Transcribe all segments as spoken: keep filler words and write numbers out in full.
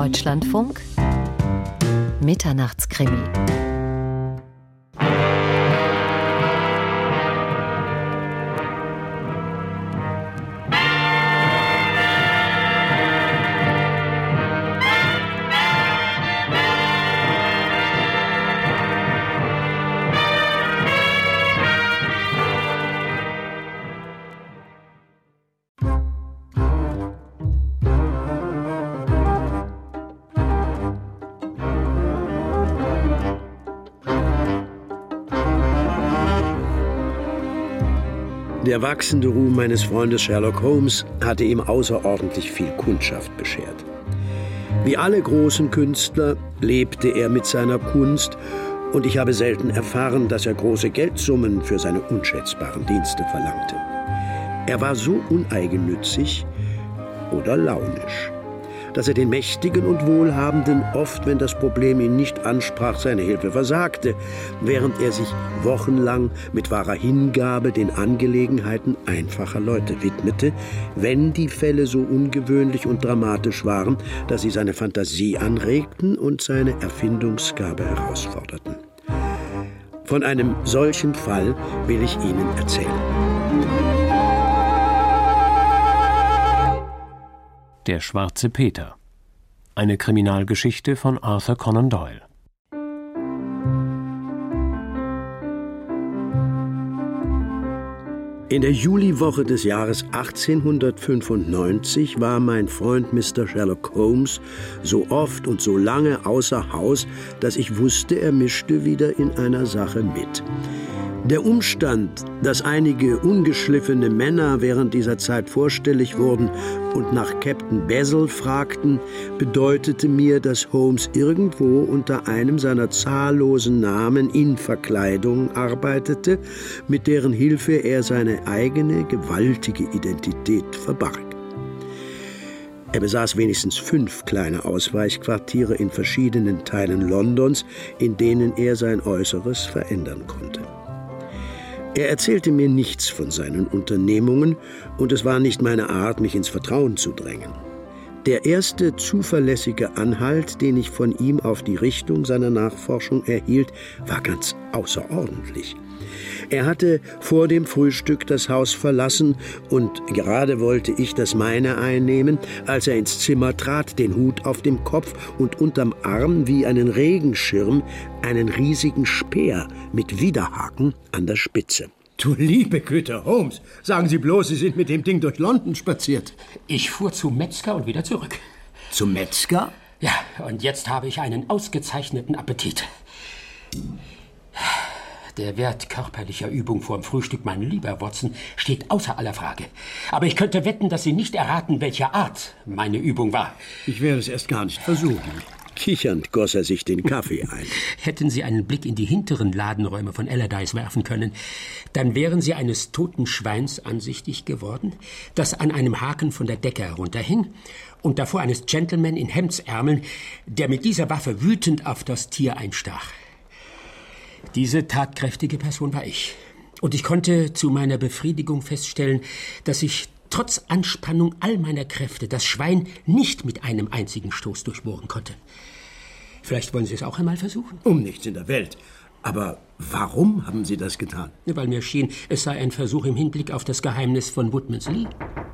Deutschlandfunk Mitternachtskrimi. Der wachsende Ruhm meines Freundes Sherlock Holmes hatte ihm außerordentlich viel Kundschaft beschert. Wie alle großen Künstler lebte er mit seiner Kunst, und ich habe selten erfahren, dass er große Geldsummen für seine unschätzbaren Dienste verlangte. Er war so uneigennützig oder launisch, dass er den Mächtigen und Wohlhabenden oft, wenn das Problem ihn nicht ansprach, seine Hilfe versagte, während er sich wochenlang mit wahrer Hingabe den Angelegenheiten einfacher Leute widmete, wenn die Fälle so ungewöhnlich und dramatisch waren, dass sie seine Fantasie anregten und seine Erfindungsgabe herausforderten. Von einem solchen Fall will ich Ihnen erzählen. Der schwarze Peter. Eine Kriminalgeschichte von Arthur Conan Doyle. In der Juliwoche des Jahres achtzehnhundertfünfundneunzig war mein Freund Mister Sherlock Holmes so oft und so lange außer Haus, dass ich wusste, er mischte wieder in einer Sache mit. Der Umstand, dass einige ungeschliffene Männer während dieser Zeit vorstellig wurden und nach Captain Basil fragten, bedeutete mir, dass Holmes irgendwo unter einem seiner zahllosen Namen in Verkleidung arbeitete, mit deren Hilfe er seine eigene gewaltige Identität verbarg. Er besaß wenigstens fünf kleine Ausweichquartiere in verschiedenen Teilen Londons, in denen er sein Äußeres verändern konnte. Er erzählte mir nichts von seinen Unternehmungen, und es war nicht meine Art, mich ins Vertrauen zu drängen. Der erste zuverlässige Anhalt, den ich von ihm auf die Richtung seiner Nachforschung erhielt, war ganz außerordentlich. Er hatte vor dem Frühstück das Haus verlassen, und gerade wollte ich das meine einnehmen, als er ins Zimmer trat, den Hut auf dem Kopf und unterm Arm wie einen Regenschirm einen riesigen Speer mit Widerhaken an der Spitze. Du liebe Güte, Holmes, sagen Sie bloß, Sie sind mit dem Ding durch London spaziert. Ich fuhr zum Metzger und wieder zurück. Zum Metzger? Ja, und jetzt habe ich einen ausgezeichneten Appetit. Der Wert körperlicher Übung vor dem Frühstück, mein lieber Watson, steht außer aller Frage. Aber ich könnte wetten, dass Sie nicht erraten, welcher Art meine Übung war. Ich werde es erst gar nicht versuchen. Kichernd goss er sich den Kaffee ein. Hätten Sie einen Blick in die hinteren Ladenräume von Allardyce werfen können, dann wären Sie eines toten Schweins ansichtig geworden, das an einem Haken von der Decke herunterhing, und davor eines Gentleman in Hemdsärmeln, der mit dieser Waffe wütend auf das Tier einstach. Diese tatkräftige Person war ich. Und ich konnte zu meiner Befriedigung feststellen, dass ich trotz Anspannung all meiner Kräfte das Schwein nicht mit einem einzigen Stoß durchbohren konnte. Vielleicht wollen Sie es auch einmal versuchen? Um nichts in der Welt. Aber warum haben Sie das getan? Weil mir schien, es sei ein Versuch im Hinblick auf das Geheimnis von Woodman's Lee.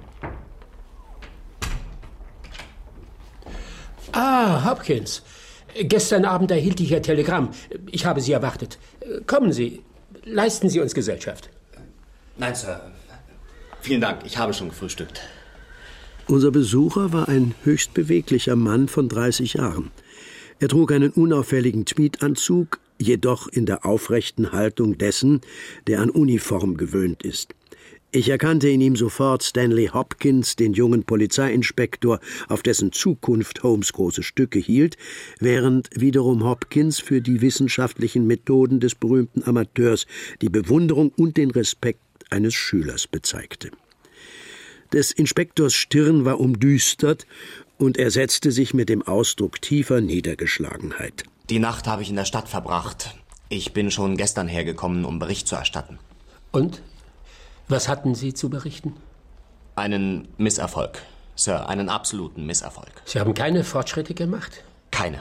Ah, Hopkins. Gestern Abend erhielt ich Ihr Telegramm. Ich habe Sie erwartet. Kommen Sie, leisten Sie uns Gesellschaft. Nein, Sir. Vielen Dank, ich habe schon gefrühstückt. Unser Besucher war ein höchst beweglicher Mann von dreißig Jahren. Er trug einen unauffälligen Tweedanzug, jedoch in der aufrechten Haltung dessen, der an Uniform gewöhnt ist. Ich erkannte in ihm sofort Stanley Hopkins, den jungen Polizeiinspektor, auf dessen Zukunft Holmes große Stücke hielt, während wiederum Hopkins für die wissenschaftlichen Methoden des berühmten Amateurs die Bewunderung und den Respekt eines Schülers bezeigte. Des Inspektors Stirn war umdüstert, und er setzte sich mit dem Ausdruck tiefer Niedergeschlagenheit. Die Nacht habe ich in der Stadt verbracht. Ich bin schon gestern hergekommen, um Bericht zu erstatten. Und? Was hatten Sie zu berichten? Einen Misserfolg. Sir, einen absoluten Misserfolg. Sie haben keine Fortschritte gemacht? Keine.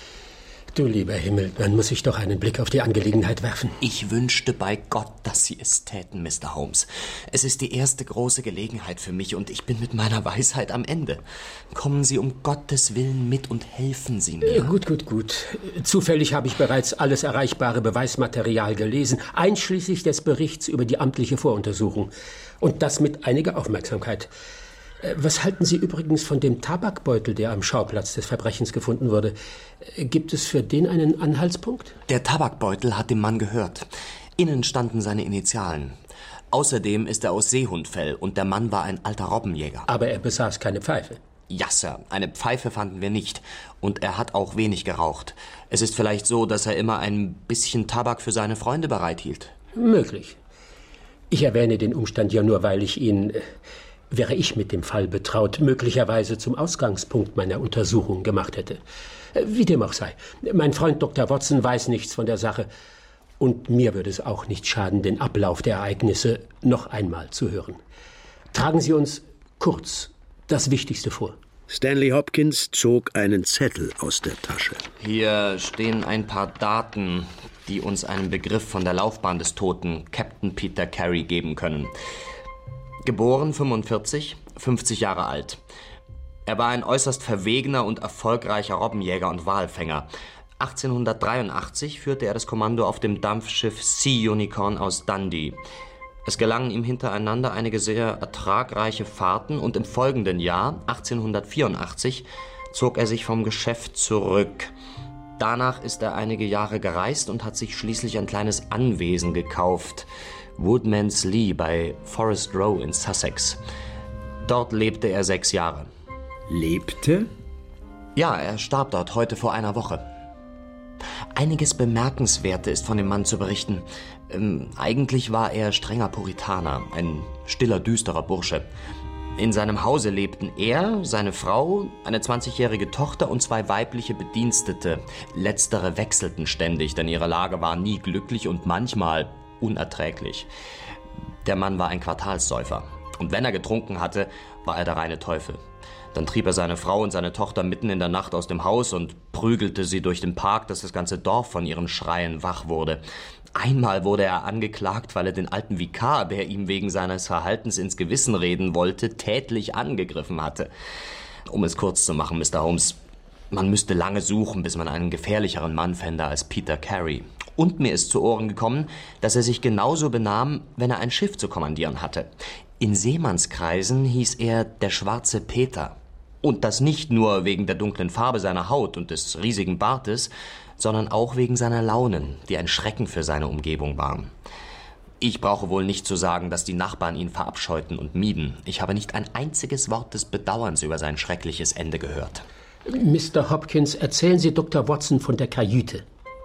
Du lieber Himmel, dann muss ich doch einen Blick auf die Angelegenheit werfen. Ich wünschte bei Gott, dass Sie es täten, Mister Holmes. Es ist die erste große Gelegenheit für mich und ich bin mit meiner Weisheit am Ende. Kommen Sie um Gottes Willen mit und helfen Sie mir. Äh, gut, gut, gut. Zufällig habe ich bereits alles erreichbare Beweismaterial gelesen, einschließlich des Berichts über die amtliche Voruntersuchung. Und das mit einiger Aufmerksamkeit. Was halten Sie übrigens von dem Tabakbeutel, der am Schauplatz des Verbrechens gefunden wurde? Gibt es für den einen Anhaltspunkt? Der Tabakbeutel hat dem Mann gehört. Innen standen seine Initialen. Außerdem ist er aus Seehundfell und der Mann war ein alter Robbenjäger. Aber er besaß keine Pfeife. Ja, Sir, eine Pfeife fanden wir nicht. Und er hat auch wenig geraucht. Es ist vielleicht so, dass er immer ein bisschen Tabak für seine Freunde bereithielt. Möglich. Ich erwähne den Umstand ja nur, weil ich ihn... wäre ich mit dem Fall betraut, möglicherweise zum Ausgangspunkt meiner Untersuchung gemacht hätte. Wie dem auch sei. Mein Freund Doktor Watson weiß nichts von der Sache. Und mir würde es auch nicht schaden, den Ablauf der Ereignisse noch einmal zu hören. Tragen Sie uns kurz das Wichtigste vor. Stanley Hopkins zog einen Zettel aus der Tasche. Hier stehen ein paar Daten, die uns einen Begriff von der Laufbahn des Toten, Captain Peter Carey, geben können. Geboren fünfundvierzig, fünfzig Jahre alt. Er war ein äußerst verwegener und erfolgreicher Robbenjäger und Walfänger. achtzehnhundertdreiundachtzig führte er das Kommando auf dem Dampfschiff Sea Unicorn aus Dundee. Es gelangen ihm hintereinander einige sehr ertragreiche Fahrten und im folgenden Jahr, achtzehnhundertvierundachtzig, zog er sich vom Geschäft zurück. Danach ist er einige Jahre gereist und hat sich schließlich ein kleines Anwesen gekauft. Woodman's Lee bei Forest Row in Sussex. Dort lebte er sechs Jahre. Lebte? Ja, er starb dort heute vor einer Woche. Einiges Bemerkenswerte ist von dem Mann zu berichten. Ähm, eigentlich war er strenger Puritaner, ein stiller, düsterer Bursche. In seinem Hause lebten er, seine Frau, eine zwanzigjährige Tochter und zwei weibliche Bedienstete. Letztere wechselten ständig, denn ihre Lage war nie glücklich und manchmal unerträglich. Der Mann war ein Quartalssäufer. Und wenn er getrunken hatte, war er der reine Teufel. Dann trieb er seine Frau und seine Tochter mitten in der Nacht aus dem Haus und prügelte sie durch den Park, dass das ganze Dorf von ihren Schreien wach wurde. Einmal wurde er angeklagt, weil er den alten Vikar, der ihm wegen seines Verhaltens ins Gewissen reden wollte, tätlich angegriffen hatte. Um es kurz zu machen, Mister Holmes, man müsste lange suchen, bis man einen gefährlicheren Mann fände als Peter Carey. Und mir ist zu Ohren gekommen, dass er sich genauso benahm, wenn er ein Schiff zu kommandieren hatte. In Seemannskreisen hieß er der Schwarze Peter. Und das nicht nur wegen der dunklen Farbe seiner Haut und des riesigen Bartes, sondern auch wegen seiner Launen, die ein Schrecken für seine Umgebung waren. Ich brauche wohl nicht zu sagen, dass die Nachbarn ihn verabscheuten und mieden. Ich habe nicht ein einziges Wort des Bedauerns über sein schreckliches Ende gehört. Mister Hopkins, erzählen Sie Doktor Watson von der Kajüte.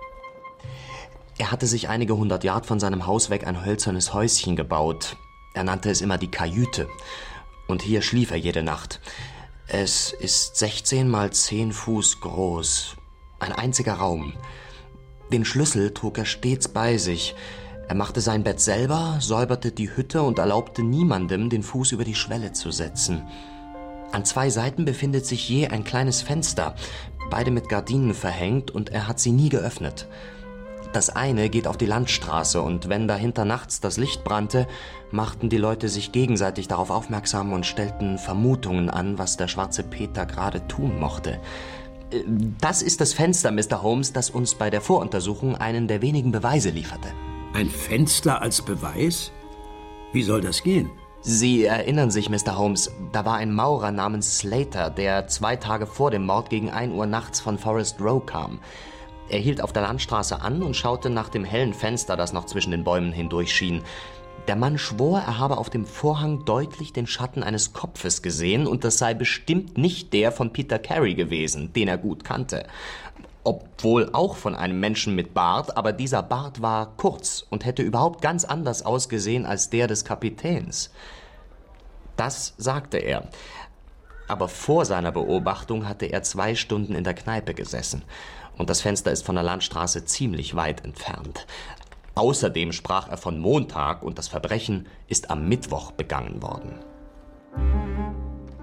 Er hatte sich einige hundert Yard von seinem Haus weg ein hölzernes Häuschen gebaut. Er nannte es immer die Kajüte. Und hier schlief er jede Nacht. Es ist sechzehn mal zehn Fuß groß. Ein einziger Raum. Den Schlüssel trug er stets bei sich. Er machte sein Bett selber, säuberte die Hütte und erlaubte niemandem, den Fuß über die Schwelle zu setzen. An zwei Seiten befindet sich je ein kleines Fenster, beide mit Gardinen verhängt, und er hat sie nie geöffnet. Das eine geht auf die Landstraße, und wenn dahinter nachts das Licht brannte, machten die Leute sich gegenseitig darauf aufmerksam und stellten Vermutungen an, was der Schwarze Peter gerade tun mochte. Das ist das Fenster, Mister Holmes, das uns bei der Voruntersuchung einen der wenigen Beweise lieferte. Ein Fenster als Beweis? Wie soll das gehen? Sie erinnern sich, Mister Holmes, da war ein Maurer namens Slater, der zwei Tage vor dem Mord gegen ein Uhr nachts von Forest Row kam. Er hielt auf der Landstraße an und schaute nach dem hellen Fenster, das noch zwischen den Bäumen hindurch schien. Der Mann schwor, er habe auf dem Vorhang deutlich den Schatten eines Kopfes gesehen, und das sei bestimmt nicht der von Peter Carey gewesen, den er gut kannte. Obwohl auch von einem Menschen mit Bart, aber dieser Bart war kurz und hätte überhaupt ganz anders ausgesehen als der des Kapitäns. Das sagte er. Aber vor seiner Beobachtung hatte er zwei Stunden in der Kneipe gesessen. Und das Fenster ist von der Landstraße ziemlich weit entfernt. Außerdem sprach er von Montag, und das Verbrechen ist am Mittwoch begangen worden.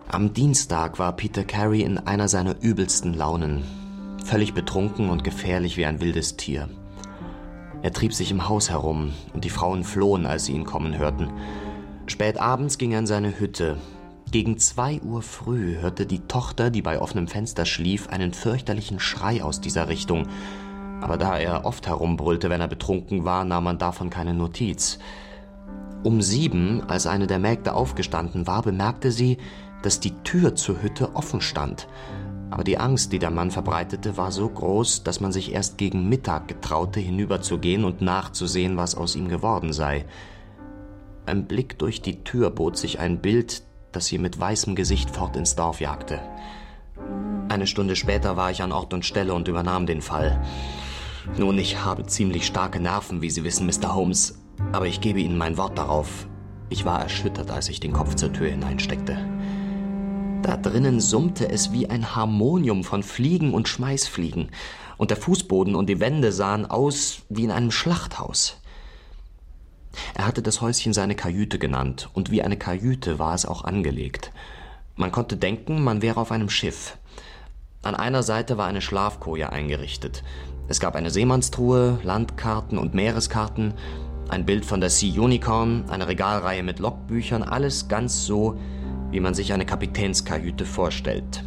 Am Dienstag war Peter Carey in einer seiner übelsten Launen, völlig betrunken und gefährlich wie ein wildes Tier. Er trieb sich im Haus herum und die Frauen flohen, als sie ihn kommen hörten. Spät abends ging er in seine Hütte. Gegen zwei Uhr früh hörte die Tochter, die bei offenem Fenster schlief, einen fürchterlichen Schrei aus dieser Richtung. Aber da er oft herumbrüllte, wenn er betrunken war, nahm man davon keine Notiz. Um sieben, als eine der Mägde aufgestanden war, bemerkte sie, dass die Tür zur Hütte offen stand. Aber die Angst, die der Mann verbreitete, war so groß, dass man sich erst gegen Mittag getraute, hinüberzugehen und nachzusehen, was aus ihm geworden sei. Ein Blick durch die Tür bot sich ein Bild, das sie mit weißem Gesicht fort ins Dorf jagte. Eine Stunde später war ich an Ort und Stelle und übernahm den Fall. Nun, ich habe ziemlich starke Nerven, wie Sie wissen, Mister Holmes, aber ich gebe Ihnen mein Wort darauf. Ich war erschüttert, als ich den Kopf zur Tür hineinsteckte. Da drinnen summte es wie ein Harmonium von Fliegen und Schmeißfliegen, und der Fußboden und die Wände sahen aus wie in einem Schlachthaus. Er hatte das Häuschen seine Kajüte genannt, und wie eine Kajüte war es auch angelegt. Man konnte denken, man wäre auf einem Schiff. An einer Seite war eine Schlafkoje eingerichtet. Es gab eine Seemannstruhe, Landkarten und Meereskarten, ein Bild von der Sea Unicorn, eine Regalreihe mit Logbüchern, alles ganz so, wie man sich eine Kapitänskajüte vorstellt.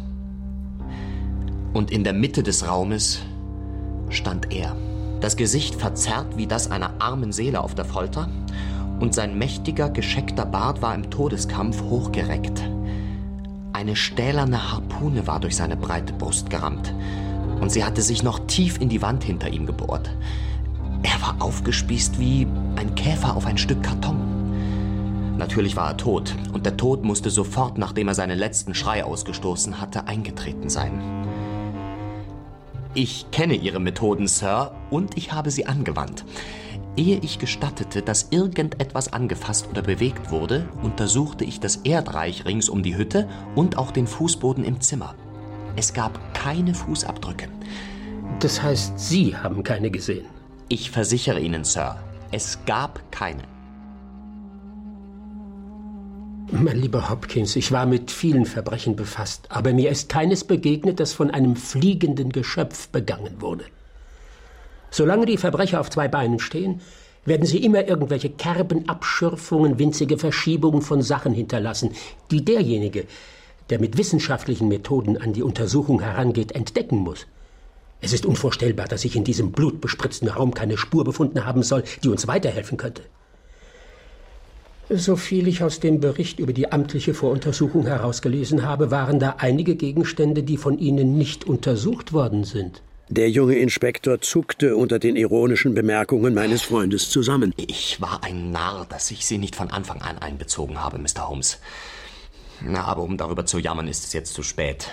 Und in der Mitte des Raumes stand er, das Gesicht verzerrt wie das einer armen Seele auf der Folter, und sein mächtiger, gescheckter Bart war im Todeskampf hochgereckt. Eine stählerne Harpune war durch seine breite Brust gerammt, und sie hatte sich noch tief in die Wand hinter ihm gebohrt. Er war aufgespießt wie ein Käfer auf ein Stück Karton. Natürlich war er tot, und der Tod musste sofort, nachdem er seinen letzten Schrei ausgestoßen hatte, eingetreten sein. Ich kenne Ihre Methoden, Sir, und ich habe sie angewandt. Ehe ich gestattete, dass irgendetwas angefasst oder bewegt wurde, untersuchte ich das Erdreich rings um die Hütte und auch den Fußboden im Zimmer. Es gab keine Fußabdrücke. Das heißt, Sie haben keine gesehen? Ich versichere Ihnen, Sir, es gab keine. Mein lieber Hopkins, ich war mit vielen Verbrechen befasst, aber mir ist keines begegnet, das von einem fliegenden Geschöpf begangen wurde. Solange die Verbrecher auf zwei Beinen stehen, werden sie immer irgendwelche Kerben, Abschürfungen, winzige Verschiebungen von Sachen hinterlassen, die derjenige, der mit wissenschaftlichen Methoden an die Untersuchung herangeht, entdecken muss. Es ist unvorstellbar, dass ich in diesem blutbespritzten Raum keine Spur befunden haben soll, die uns weiterhelfen könnte. So viel ich aus dem Bericht über die amtliche Voruntersuchung herausgelesen habe, waren da einige Gegenstände, die von Ihnen nicht untersucht worden sind. Der junge Inspektor zuckte unter den ironischen Bemerkungen meines Freundes zusammen. Ich war ein Narr, dass ich Sie nicht von Anfang an einbezogen habe, Mister Holmes. Na, aber um darüber zu jammern, ist es jetzt zu spät.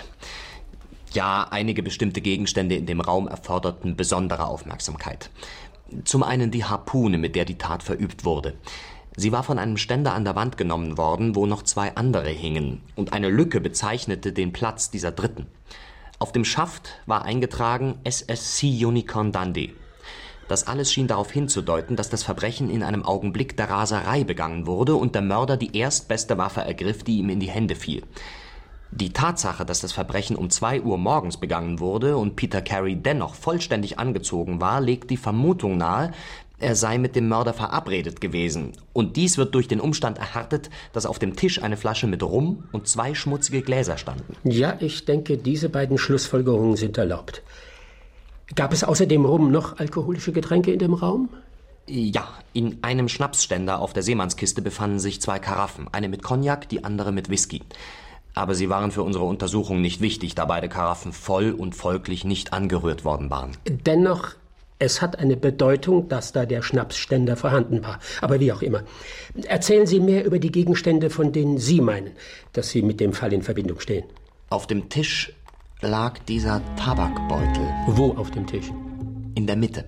Ja, einige bestimmte Gegenstände in dem Raum erforderten besondere Aufmerksamkeit. Zum einen die Harpune, mit der die Tat verübt wurde. Sie war von einem Ständer an der Wand genommen worden, wo noch zwei andere hingen, und eine Lücke bezeichnete den Platz dieser dritten. Auf dem Schaft war eingetragen S S Sea Unicorn Dundee. Das alles schien darauf hinzudeuten, dass das Verbrechen in einem Augenblick der Raserei begangen wurde und der Mörder die erstbeste Waffe ergriff, die ihm in die Hände fiel. Die Tatsache, dass das Verbrechen um zwei Uhr morgens begangen wurde und Peter Carey dennoch vollständig angezogen war, legt die Vermutung nahe, er sei mit dem Mörder verabredet gewesen. Und dies wird durch den Umstand erhärtet, dass auf dem Tisch eine Flasche mit Rum und zwei schmutzige Gläser standen. Ja, ich denke, diese beiden Schlussfolgerungen sind erlaubt. Gab es außer dem Rum noch alkoholische Getränke in dem Raum? Ja, in einem Schnapsständer auf der Seemannskiste befanden sich zwei Karaffen, eine mit Cognac, die andere mit Whisky. Aber sie waren für unsere Untersuchung nicht wichtig, da beide Karaffen voll und folglich nicht angerührt worden waren. Dennoch, es hat eine Bedeutung, dass da der Schnapsständer vorhanden war. Aber wie auch immer. Erzählen Sie mehr über die Gegenstände, von denen Sie meinen, dass sie mit dem Fall in Verbindung stehen. Auf dem Tisch lag dieser Tabakbeutel. Wo auf dem Tisch? In der Mitte.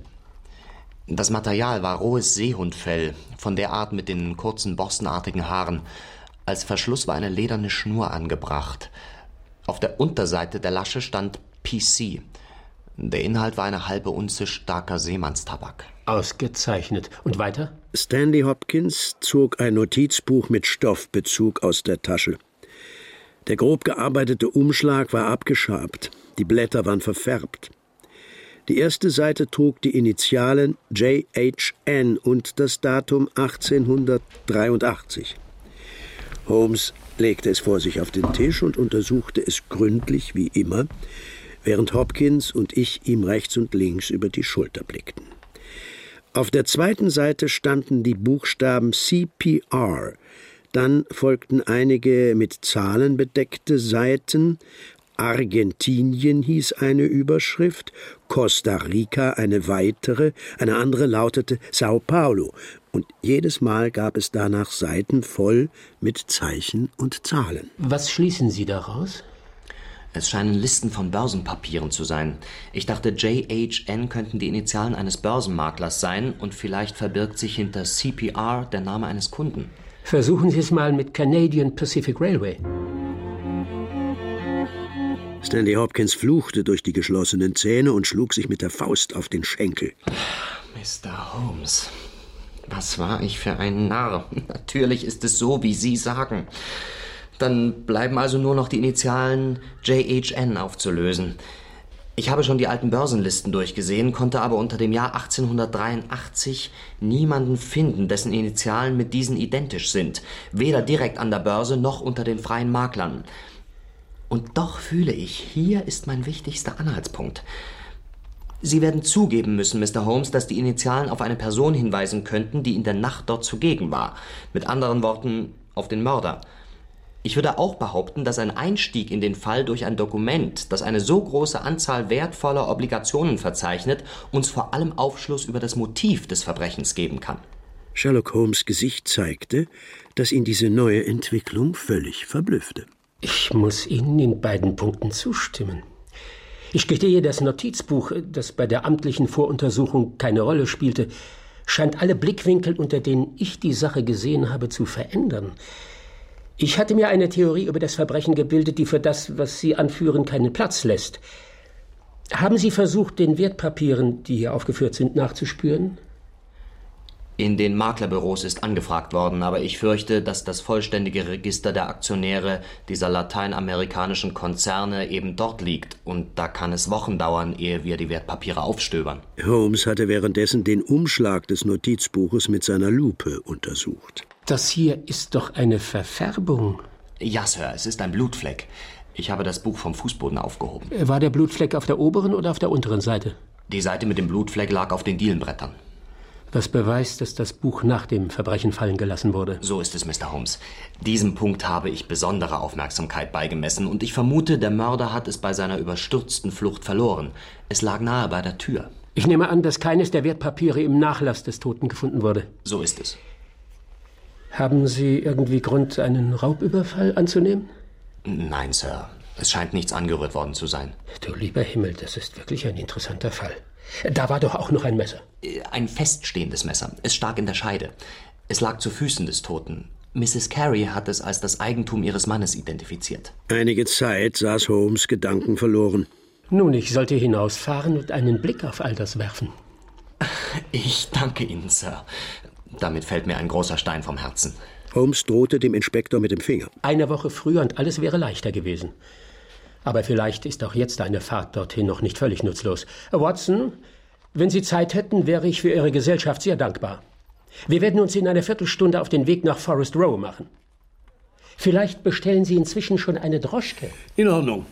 Das Material war rohes Seehundfell, von der Art mit den kurzen, borstenartigen Haaren. Als Verschluss war eine lederne Schnur angebracht. Auf der Unterseite der Lasche stand P C. Der Inhalt war eine halbe Unze starker Seemannstabak. Ausgezeichnet. Und weiter? Stanley Hopkins zog ein Notizbuch mit Stoffbezug aus der Tasche. Der grob gearbeitete Umschlag war abgeschabt, die Blätter waren verfärbt. Die erste Seite trug die Initialen J H N und das Datum achtzehnhundertdreiundachtzig. Holmes legte es vor sich auf den Tisch und untersuchte es gründlich wie immer, während Hopkins und ich ihm rechts und links über die Schulter blickten. Auf der zweiten Seite standen die Buchstaben C P R, dann folgten einige mit Zahlen bedeckte Seiten. Argentinien hieß eine Überschrift, Costa Rica eine weitere, eine andere lautete Sao Paulo, und jedes Mal gab es danach Seiten voll mit Zeichen und Zahlen. Was schließen Sie daraus? Es scheinen Listen von Börsenpapieren zu sein. Ich dachte, J H N könnten die Initialen eines Börsenmaklers sein und vielleicht verbirgt sich hinter C P R der Name eines Kunden. Versuchen Sie es mal mit Canadian Pacific Railway. Stanley Hopkins fluchte durch die geschlossenen Zähne und schlug sich mit der Faust auf den Schenkel. Mister Holmes, was war ich für ein Narr? Natürlich ist es so, wie Sie sagen. Dann bleiben also nur noch die Initialen J H N aufzulösen. Ich habe schon die alten Börsenlisten durchgesehen, konnte aber unter dem Jahr achtzehnhundertdreiundachtzig niemanden finden, dessen Initialen mit diesen identisch sind. Weder direkt an der Börse noch unter den freien Maklern. Und doch fühle ich, hier ist mein wichtigster Anhaltspunkt. Sie werden zugeben müssen, Mister Holmes, dass die Initialen auf eine Person hinweisen könnten, die in der Nacht dort zugegen war. Mit anderen Worten, auf den Mörder. Ich würde auch behaupten, dass ein Einstieg in den Fall durch ein Dokument, das eine so große Anzahl wertvoller Obligationen verzeichnet, uns vor allem Aufschluss über das Motiv des Verbrechens geben kann. Sherlock Holmes' Gesicht zeigte, dass ihn diese neue Entwicklung völlig verblüffte. Ich muss Ihnen in beiden Punkten zustimmen. Ich gestehe, das Notizbuch, das bei der amtlichen Voruntersuchung keine Rolle spielte, scheint alle Blickwinkel, unter denen ich die Sache gesehen habe, zu verändern. Ich hatte mir eine Theorie über das Verbrechen gebildet, die für das, was Sie anführen, keinen Platz lässt. Haben Sie versucht, den Wertpapieren, die hier aufgeführt sind, nachzuspüren? In den Maklerbüros ist angefragt worden, aber ich fürchte, dass das vollständige Register der Aktionäre dieser lateinamerikanischen Konzerne eben dort liegt. Und da kann es Wochen dauern, ehe wir die Wertpapiere aufstöbern. Holmes hatte währenddessen den Umschlag des Notizbuches mit seiner Lupe untersucht. Das hier ist doch eine Verfärbung. Ja, Sir, es ist ein Blutfleck. Ich habe das Buch vom Fußboden aufgehoben. War der Blutfleck auf der oberen oder auf der unteren Seite? Die Seite mit dem Blutfleck lag auf den Dielenbrettern. Was beweist, dass das Buch nach dem Verbrechen fallen gelassen wurde? So ist es, Mister Holmes. Diesem Punkt habe ich besondere Aufmerksamkeit beigemessen und ich vermute, der Mörder hat es bei seiner überstürzten Flucht verloren. Es lag nahe bei der Tür. Ich nehme an, dass keines der Wertpapiere im Nachlass des Toten gefunden wurde. So ist es. Haben Sie irgendwie Grund, einen Raubüberfall anzunehmen? Nein, Sir. Es scheint nichts angerührt worden zu sein. Du lieber Himmel, das ist wirklich ein interessanter Fall. Da war doch auch noch ein Messer. Ein feststehendes Messer. Es stak in der Scheide. Es lag zu Füßen des Toten. Misses Carey hat es als das Eigentum ihres Mannes identifiziert. Einige Zeit saß Holmes gedankenverloren. Nun, ich sollte hinausfahren und einen Blick auf all das werfen. Ich danke Ihnen, Sir. Damit fällt mir ein großer Stein vom Herzen. Holmes drohte dem Inspektor mit dem Finger. Eine Woche früher und alles wäre leichter gewesen. Aber vielleicht ist auch jetzt eine Fahrt dorthin noch nicht völlig nutzlos. Watson, wenn Sie Zeit hätten, wäre ich für Ihre Gesellschaft sehr dankbar. Wir werden uns in einer Viertelstunde auf den Weg nach Forest Row machen. Vielleicht bestellen Sie inzwischen schon eine Droschke. In Ordnung.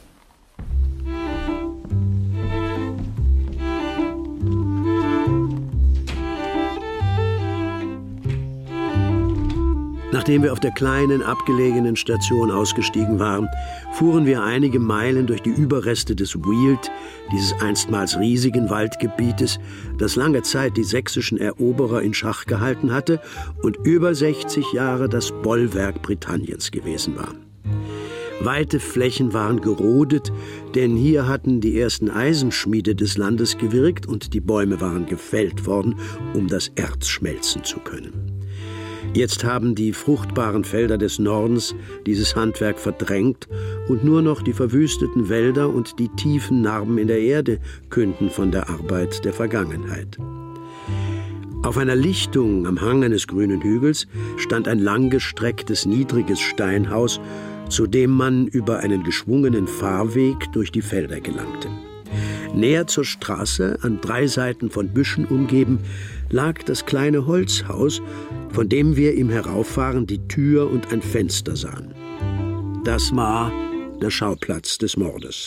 Nachdem wir auf der kleinen, abgelegenen Station ausgestiegen waren, fuhren wir einige Meilen durch die Überreste des Weald, dieses einstmals riesigen Waldgebietes, das lange Zeit die sächsischen Eroberer in Schach gehalten hatte und über sechzig Jahre das Bollwerk Britanniens gewesen war. Weite Flächen waren gerodet, denn hier hatten die ersten Eisenschmiede des Landes gewirkt und die Bäume waren gefällt worden, um das Erz schmelzen zu können. Jetzt haben die fruchtbaren Felder des Nordens dieses Handwerk verdrängt und nur noch die verwüsteten Wälder und die tiefen Narben in der Erde künden von der Arbeit der Vergangenheit. Auf einer Lichtung am Hang eines grünen Hügels stand ein langgestrecktes, niedriges Steinhaus, zu dem man über einen geschwungenen Fahrweg durch die Felder gelangte. Näher zur Straße, an drei Seiten von Büschen umgeben, lag das kleine Holzhaus, von dem wir im Herauffahren die Tür und ein Fenster sahen. Das war der Schauplatz des Mordes.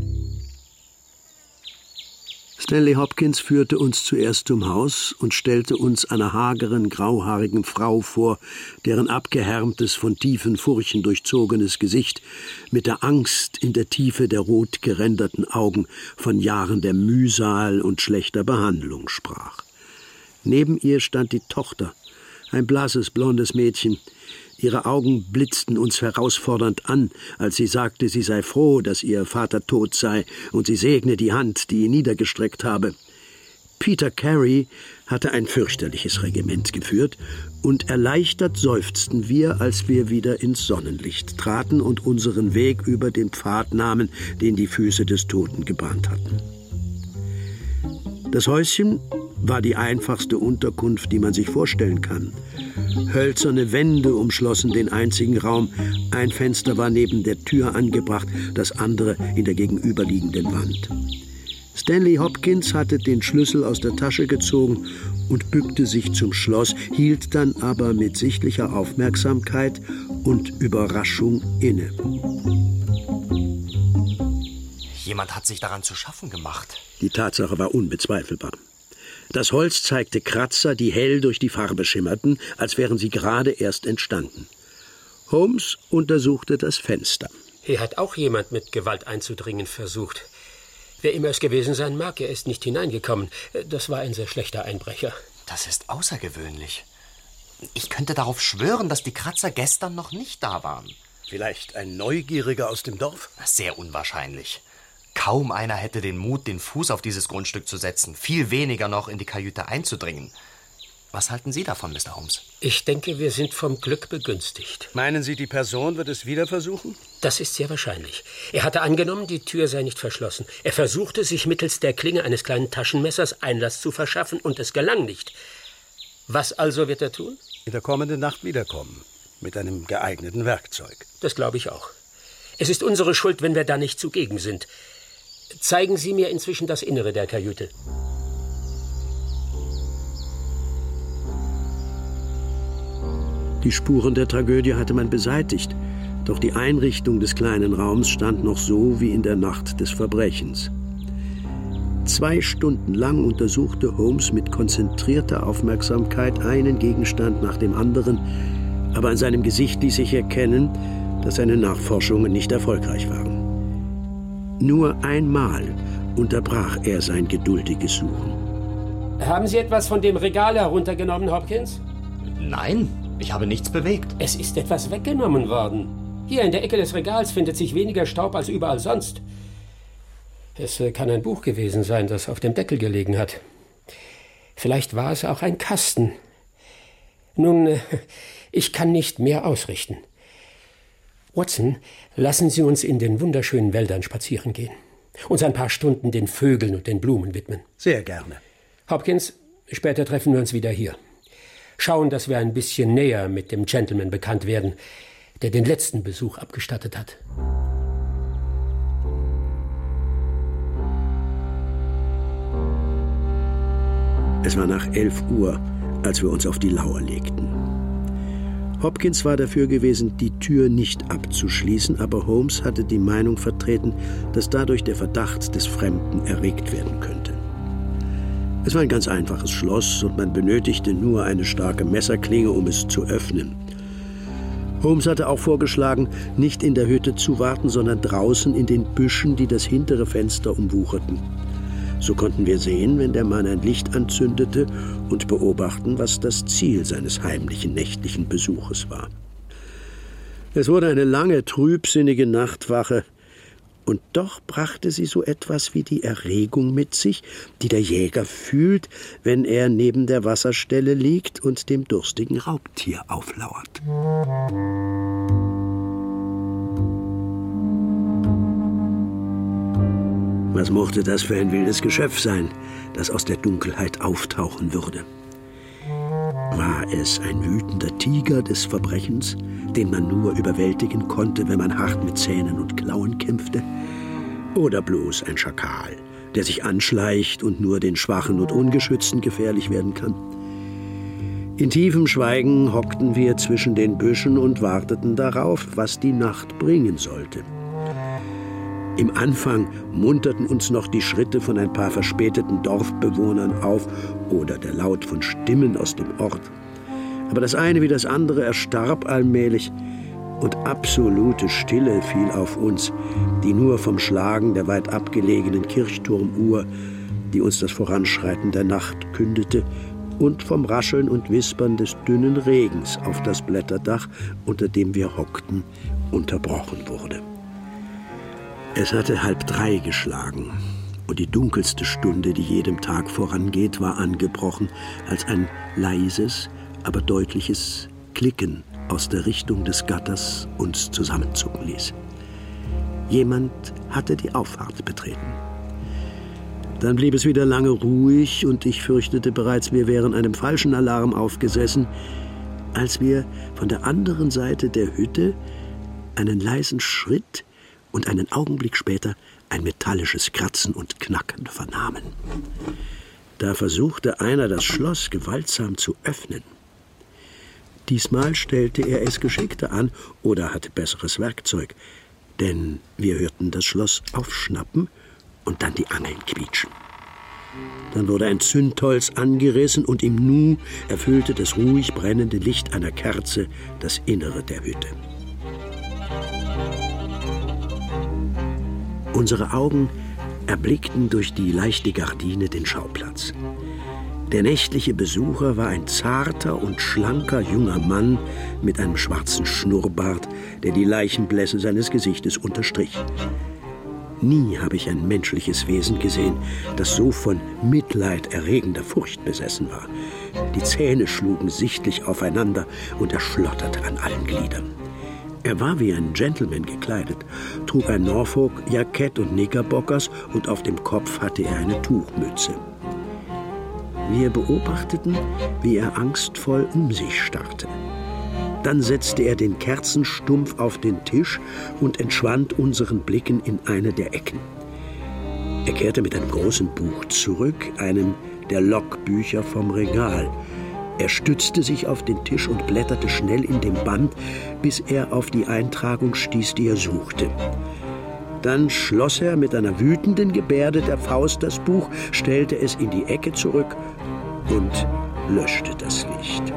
Stanley Hopkins führte uns zuerst zum Haus und stellte uns einer hageren, grauhaarigen Frau vor, deren abgehärmtes, von tiefen Furchen durchzogenes Gesicht mit der Angst in der Tiefe der rot geränderten Augen von Jahren der Mühsal und schlechter Behandlung sprach. Neben ihr stand die Tochter, ein blasses, blondes Mädchen. Ihre Augen blitzten uns herausfordernd an, als sie sagte, sie sei froh, dass ihr Vater tot sei, und sie segne die Hand, die ihn niedergestreckt habe. Peter Carey hatte ein fürchterliches Regiment geführt, und erleichtert seufzten wir, als wir wieder ins Sonnenlicht traten und unseren Weg über den Pfad nahmen, den die Füße des Toten gebahnt hatten. Das Häuschen war die einfachste Unterkunft, die man sich vorstellen kann. Hölzerne Wände umschlossen den einzigen Raum. Ein Fenster war neben der Tür angebracht, das andere in der gegenüberliegenden Wand. Stanley Hopkins hatte den Schlüssel aus der Tasche gezogen und bückte sich zum Schloss, hielt dann aber mit sichtlicher Aufmerksamkeit und Überraschung inne. Jemand hat sich daran zu schaffen gemacht. Die Tatsache war unbezweifelbar. Das Holz zeigte Kratzer, die hell durch die Farbe schimmerten, als wären sie gerade erst entstanden. Holmes untersuchte das Fenster. Hier hat auch jemand mit Gewalt einzudringen versucht. Wer immer es gewesen sein mag, er ist nicht hineingekommen. Das war ein sehr schlechter Einbrecher. Das ist außergewöhnlich. Ich könnte darauf schwören, dass die Kratzer gestern noch nicht da waren. Vielleicht ein Neugieriger aus dem Dorf? Sehr unwahrscheinlich. Kaum einer hätte den Mut, den Fuß auf dieses Grundstück zu setzen, viel weniger noch in die Kajüte einzudringen. Was halten Sie davon, Mister Holmes? Ich denke, wir sind vom Glück begünstigt. Meinen Sie, die Person wird es wieder versuchen? Das ist sehr wahrscheinlich. Er hatte angenommen, die Tür sei nicht verschlossen. Er versuchte, sich mittels der Klinge eines kleinen Taschenmessers Einlass zu verschaffen, und es gelang nicht. Was also wird er tun? In der kommenden Nacht wiederkommen, mit einem geeigneten Werkzeug. Das glaube ich auch. Es ist unsere Schuld, wenn wir da nicht zugegen sind. Zeigen Sie mir inzwischen das Innere der Kajüte. Die Spuren der Tragödie hatte man beseitigt, doch die Einrichtung des kleinen Raums stand noch so wie in der Nacht des Verbrechens. Zwei Stunden lang untersuchte Holmes mit konzentrierter Aufmerksamkeit einen Gegenstand nach dem anderen, aber an seinem Gesicht ließ sich erkennen, dass seine Nachforschungen nicht erfolgreich waren. Nur einmal unterbrach er sein geduldiges Suchen. Haben Sie etwas von dem Regal heruntergenommen, Hopkins? Nein, ich habe nichts bewegt. Es ist etwas weggenommen worden. Hier in der Ecke des Regals findet sich weniger Staub als überall sonst. Es kann ein Buch gewesen sein, das auf dem Deckel gelegen hat. Vielleicht war es auch ein Kasten. Nun, ich kann nicht mehr ausrichten. Watson, lassen Sie uns in den wunderschönen Wäldern spazieren gehen. Uns ein paar Stunden den Vögeln und den Blumen widmen. Sehr gerne. Hopkins, später treffen wir uns wieder hier. Schauen, dass wir ein bisschen näher mit dem Gentleman bekannt werden, der den letzten Besuch abgestattet hat. Es war nach elf Uhr, als wir uns auf die Lauer legten. Hopkins war dafür gewesen, die Tür nicht abzuschließen, aber Holmes hatte die Meinung vertreten, dass dadurch der Verdacht des Fremden erregt werden könnte. Es war ein ganz einfaches Schloss und man benötigte nur eine starke Messerklinge, um es zu öffnen. Holmes hatte auch vorgeschlagen, nicht in der Hütte zu warten, sondern draußen in den Büschen, die das hintere Fenster umwucherten. So konnten wir sehen, wenn der Mann ein Licht anzündete, und beobachten, was das Ziel seines heimlichen nächtlichen Besuches war. Es wurde eine lange, trübsinnige Nachtwache, und doch brachte sie so etwas wie die Erregung mit sich, die der Jäger fühlt, wenn er neben der Wasserstelle liegt und dem durstigen Raubtier auflauert. Was mochte das für ein wildes Geschöpf sein, das aus der Dunkelheit auftauchen würde? War es ein wütender Tiger des Verbrechens, den man nur überwältigen konnte, wenn man hart mit Zähnen und Klauen kämpfte? Oder bloß ein Schakal, der sich anschleicht und nur den Schwachen und Ungeschützten gefährlich werden kann? In tiefem Schweigen hockten wir zwischen den Büschen und warteten darauf, was die Nacht bringen sollte. Im Anfang munterten uns noch die Schritte von ein paar verspäteten Dorfbewohnern auf oder der Laut von Stimmen aus dem Ort. Aber das eine wie das andere erstarb allmählich und absolute Stille fiel auf uns, die nur vom Schlagen der weit abgelegenen Kirchturmuhr, die uns das Voranschreiten der Nacht kündete, und vom Rascheln und Wispern des dünnen Regens auf das Blätterdach, unter dem wir hockten, unterbrochen wurde. Es hatte halb drei geschlagen und die dunkelste Stunde, die jedem Tag vorangeht, war angebrochen, als ein leises, aber deutliches Klicken aus der Richtung des Gatters uns zusammenzucken ließ. Jemand hatte die Auffahrt betreten. Dann blieb es wieder lange ruhig und ich fürchtete bereits, wir wären einem falschen Alarm aufgesessen, als wir von der anderen Seite der Hütte einen leisen Schritt und einen Augenblick später ein metallisches Kratzen und Knacken vernahmen. Da versuchte einer, das Schloss gewaltsam zu öffnen. Diesmal stellte er es geschickter an oder hatte besseres Werkzeug, denn wir hörten das Schloss aufschnappen und dann die Angeln quietschen. Dann wurde ein Zündholz angerissen und im Nu erfüllte das ruhig brennende Licht einer Kerze das Innere der Hütte. Unsere Augen erblickten durch die leichte Gardine den Schauplatz. Der nächtliche Besucher war ein zarter und schlanker junger Mann mit einem schwarzen Schnurrbart, der die Leichenblässe seines Gesichtes unterstrich. Nie habe ich ein menschliches Wesen gesehen, das so von mitleiderregender Furcht besessen war. Die Zähne schlugen sichtlich aufeinander und er schlotterte an allen Gliedern. Er war wie ein Gentleman gekleidet, trug ein Norfolk-Jackett und Knickerbockers und auf dem Kopf hatte er eine Tuchmütze. Wir beobachteten, wie er angstvoll um sich starrte. Dann setzte er den Kerzenstumpf auf den Tisch und entschwand unseren Blicken in eine der Ecken. Er kehrte mit einem großen Buch zurück, einem der Logbücher vom Regal. Er stützte sich auf den Tisch und blätterte schnell in dem Band, bis er auf die Eintragung stieß, die er suchte. Dann schloss er mit einer wütenden Gebärde der Faust das Buch, stellte es in die Ecke zurück und löschte das Licht.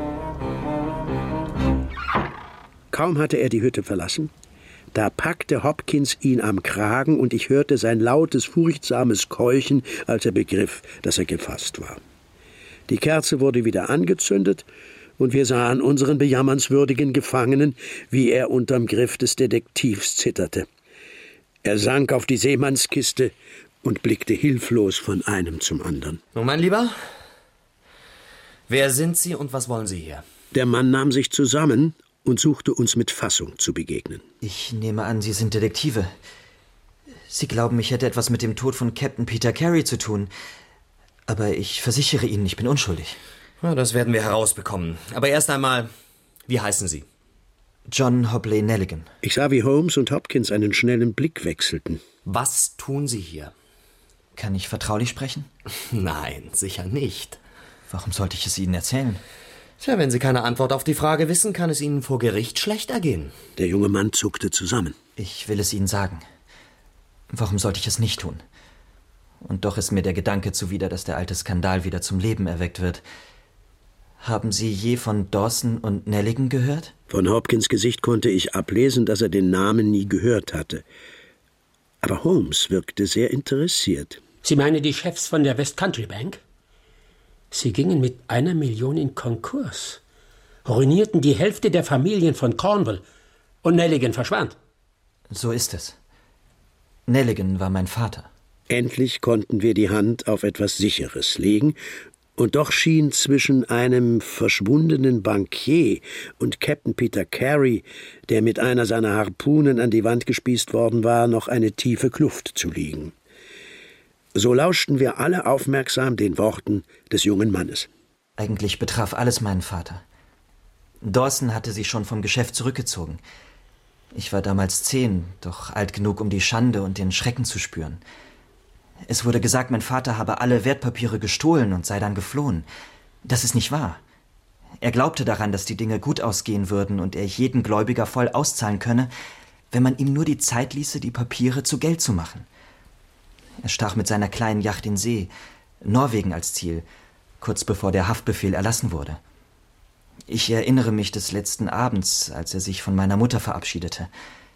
Kaum hatte er die Hütte verlassen, da packte Hopkins ihn am Kragen und ich hörte sein lautes, furchtsames Keuchen, als er begriff, dass er gefasst war. Die Kerze wurde wieder angezündet und wir sahen unseren bejammernswürdigen Gefangenen, wie er unterm Griff des Detektivs zitterte. Er sank auf die Seemannskiste und blickte hilflos von einem zum anderen. Nun, mein Lieber, wer sind Sie und was wollen Sie hier? Der Mann nahm sich zusammen und suchte uns mit Fassung zu begegnen. Ich nehme an, Sie sind Detektive. Sie glauben, ich hätte etwas mit dem Tod von Captain Peter Carey zu tun. Aber ich versichere Ihnen, ich bin unschuldig. Ja, das werden wir herausbekommen. Aber erst einmal, wie heißen Sie? John Hobley Nelligan. Ich sah, wie Holmes und Hopkins einen schnellen Blick wechselten. Was tun Sie hier? Kann ich vertraulich sprechen? Nein, sicher nicht. Warum sollte ich es Ihnen erzählen? Tja, wenn Sie keine Antwort auf die Frage wissen, kann es Ihnen vor Gericht schlecht ergehen. Der junge Mann zuckte zusammen. Ich will es Ihnen sagen. Warum sollte ich es nicht tun? Und doch ist mir der Gedanke zuwider, dass der alte Skandal wieder zum Leben erweckt wird. Haben Sie je von Dawson und Nelligan gehört? Von Hopkins' Gesicht konnte ich ablesen, dass er den Namen nie gehört hatte. Aber Holmes wirkte sehr interessiert. Sie meinen die Chefs von der West Country Bank? Sie gingen mit einer Million in Konkurs, ruinierten die Hälfte der Familien von Cornwall und Nelligan verschwand. So ist es. Nelligan war mein Vater. Endlich konnten wir die Hand auf etwas Sicheres legen, und doch schien zwischen einem verschwundenen Bankier und Captain Peter Carey, der mit einer seiner Harpunen an die Wand gespießt worden war, noch eine tiefe Kluft zu liegen. So lauschten wir alle aufmerksam den Worten des jungen Mannes. Eigentlich betraf alles meinen Vater. Dawson hatte sich schon vom Geschäft zurückgezogen. Ich war damals zehn, doch alt genug, um die Schande und den Schrecken zu spüren. Es wurde gesagt, mein Vater habe alle Wertpapiere gestohlen und sei dann geflohen. Das ist nicht wahr. Er glaubte daran, dass die Dinge gut ausgehen würden und er jeden Gläubiger voll auszahlen könne, wenn man ihm nur die Zeit ließe, die Papiere zu Geld zu machen. Er stach mit seiner kleinen Yacht in See, Norwegen als Ziel, kurz bevor der Haftbefehl erlassen wurde. Ich erinnere mich des letzten Abends, als er sich von meiner Mutter verabschiedete.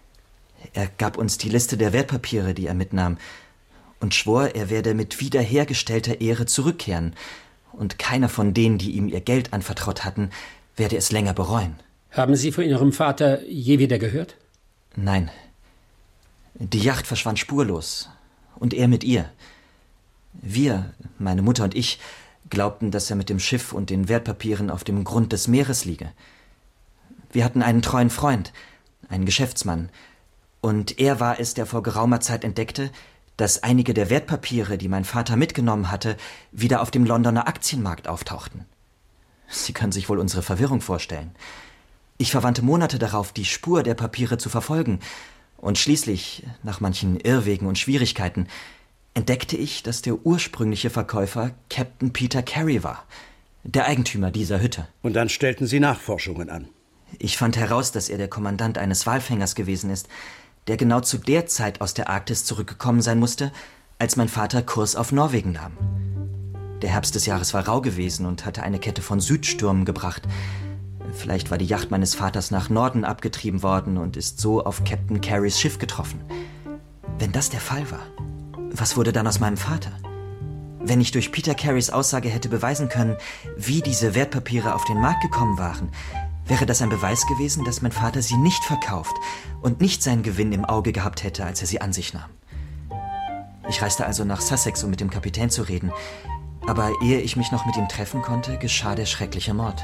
Er gab uns die Liste der Wertpapiere, die er mitnahm, und schwor, er werde mit wiederhergestellter Ehre zurückkehren, und keiner von denen, die ihm ihr Geld anvertraut hatten, werde es länger bereuen. Haben Sie von Ihrem Vater je wieder gehört? Nein. Die Yacht verschwand spurlos, und er mit ihr. Wir, meine Mutter und ich, glaubten, dass er mit dem Schiff und den Wertpapieren auf dem Grund des Meeres liege. Wir hatten einen treuen Freund, einen Geschäftsmann, und er war es, der vor geraumer Zeit entdeckte, dass einige der Wertpapiere, die mein Vater mitgenommen hatte, wieder auf dem Londoner Aktienmarkt auftauchten. Sie können sich wohl unsere Verwirrung vorstellen. Ich verwandte Monate darauf, die Spur der Papiere zu verfolgen, und schließlich, nach manchen Irrwegen und Schwierigkeiten, entdeckte ich, dass der ursprüngliche Verkäufer Captain Peter Carey war, der Eigentümer dieser Hütte. Und dann stellten Sie Nachforschungen an. Ich fand heraus, dass er der Kommandant eines Walfängers gewesen ist, der genau zu der Zeit aus der Arktis zurückgekommen sein musste, als mein Vater Kurs auf Norwegen nahm. Der Herbst des Jahres war rau gewesen und hatte eine Kette von Südstürmen gebracht. Vielleicht war die Yacht meines Vaters nach Norden abgetrieben worden und ist so auf Captain Careys Schiff getroffen. Wenn das der Fall war, was wurde dann aus meinem Vater? Wenn ich durch Peter Careys Aussage hätte beweisen können, wie diese Wertpapiere auf den Markt gekommen waren, wäre das ein Beweis gewesen, dass mein Vater sie nicht verkauft und nicht seinen Gewinn im Auge gehabt hätte, als er sie an sich nahm. Ich reiste also nach Sussex, um mit dem Kapitän zu reden. Aber ehe ich mich noch mit ihm treffen konnte, geschah der schreckliche Mord.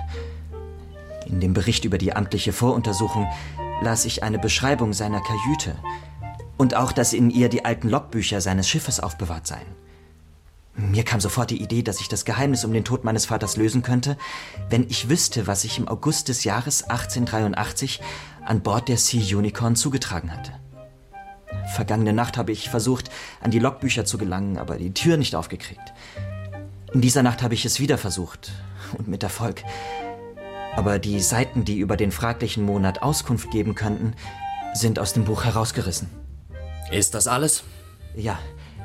In dem Bericht über die amtliche Voruntersuchung las ich eine Beschreibung seiner Kajüte und auch, dass in ihr die alten Logbücher seines Schiffes aufbewahrt seien. Mir kam sofort die Idee, dass ich das Geheimnis um den Tod meines Vaters lösen könnte, wenn ich wüsste, was sich im August des Jahres achtzehnhundertdreiundachtzig an Bord der Sea Unicorn zugetragen hatte. Vergangene Nacht habe ich versucht, an die Logbücher zu gelangen, aber die Tür nicht aufgekriegt. In dieser Nacht habe ich es wieder versucht, und mit Erfolg. Aber die Seiten, die über den fraglichen Monat Auskunft geben könnten, sind aus dem Buch herausgerissen. Ist das alles? Ja,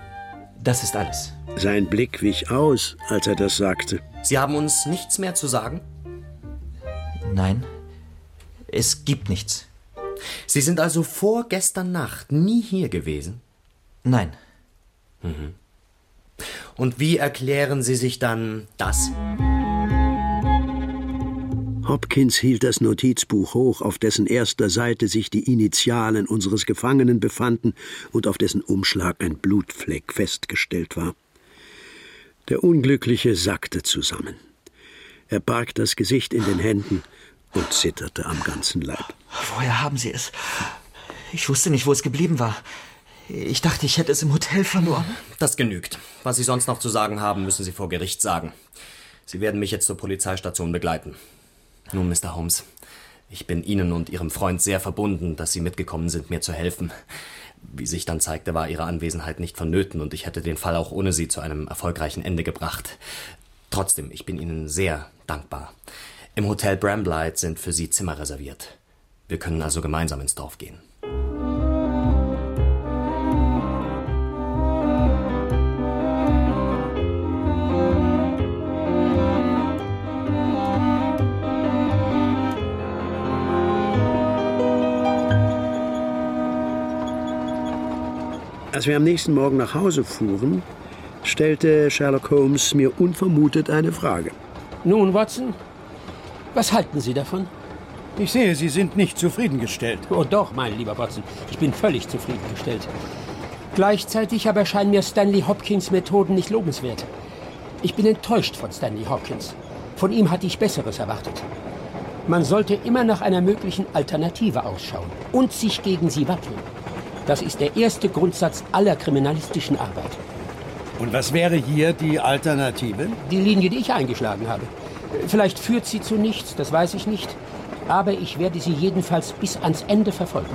das ist alles. Sein Blick wich aus, als er das sagte. Sie haben uns nichts mehr zu sagen? Nein, es gibt nichts. Sie sind also vor gestern Nacht nie hier gewesen? Nein. Mhm. Und wie erklären Sie sich dann das? Hopkins hielt das Notizbuch hoch, auf dessen erster Seite sich die Initialen unseres Gefangenen befanden und auf dessen Umschlag ein Blutfleck festgestellt war. Der Unglückliche sackte zusammen. Er barg das Gesicht in den Händen und zitterte am ganzen Leib. Woher haben Sie es? Ich wusste nicht, wo es geblieben war. Ich dachte, ich hätte es im Hotel verloren. Das genügt. Was Sie sonst noch zu sagen haben, müssen Sie vor Gericht sagen. Sie werden mich jetzt zur Polizeistation begleiten. Nun, Mister Holmes, ich bin Ihnen und Ihrem Freund sehr verbunden, dass Sie mitgekommen sind, mir zu helfen. Wie sich dann zeigte, war Ihre Anwesenheit nicht vonnöten und ich hätte den Fall auch ohne Sie zu einem erfolgreichen Ende gebracht. Trotzdem, ich bin Ihnen sehr dankbar. Im Hotel Bramblight sind für Sie Zimmer reserviert. Wir können also gemeinsam ins Dorf gehen. Als wir am nächsten Morgen nach Hause fuhren, stellte Sherlock Holmes mir unvermutet eine Frage. Nun, Watson, was halten Sie davon? Ich sehe, Sie sind nicht zufriedengestellt. Oh doch, mein lieber Watson, ich bin völlig zufriedengestellt. Gleichzeitig aber erscheinen mir Stanley Hopkins' Methoden nicht lobenswert. Ich bin enttäuscht von Stanley Hopkins. Von ihm hatte ich Besseres erwartet. Man sollte immer nach einer möglichen Alternative ausschauen und sich gegen sie wappnen. Das ist der erste Grundsatz aller kriminalistischen Arbeit. Und was wäre hier die Alternative? Die Linie, die ich eingeschlagen habe. Vielleicht führt sie zu nichts, das weiß ich nicht. Aber ich werde sie jedenfalls bis ans Ende verfolgen.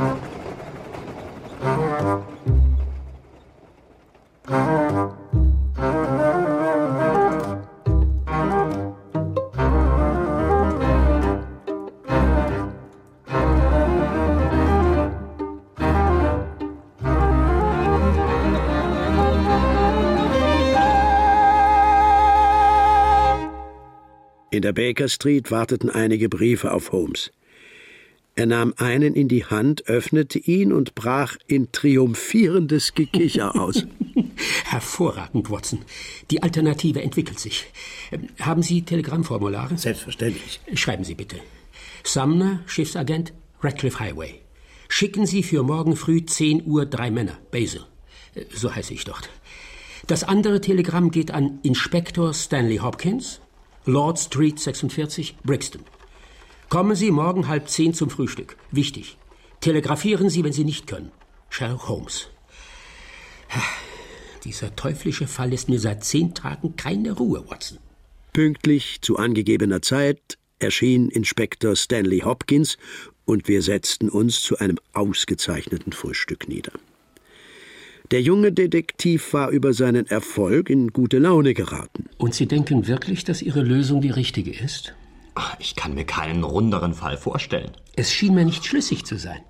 In der Baker Street warteten einige Briefe auf Holmes. Er nahm einen in die Hand, öffnete ihn und brach in triumphierendes Gekicher aus. Hervorragend, Watson. Die Alternative entwickelt sich. Haben Sie Telegrammformulare? Selbstverständlich. Schreiben Sie bitte. Sumner, Schiffsagent, Radcliffe Highway. Schicken Sie für morgen früh zehn Uhr drei Männer, Basil. So heiße ich dort. Das andere Telegramm geht an Inspektor Stanley Hopkins, Lord Street sechsundvierzig, Brixton. Kommen Sie morgen halb zehn zum Frühstück. Wichtig. Telegrafieren Sie, wenn Sie nicht können. Sherlock Holmes. Dieser teuflische Fall lässt mir seit zehn Tagen keine Ruhe, Watson. Pünktlich zu angegebener Zeit erschien Inspektor Stanley Hopkins und wir setzten uns zu einem ausgezeichneten Frühstück nieder. Der junge Detektiv war über seinen Erfolg in gute Laune geraten. Und Sie denken wirklich, dass Ihre Lösung die richtige ist? Ich kann mir keinen runderen Fall vorstellen. Es schien mir nicht schlüssig zu sein.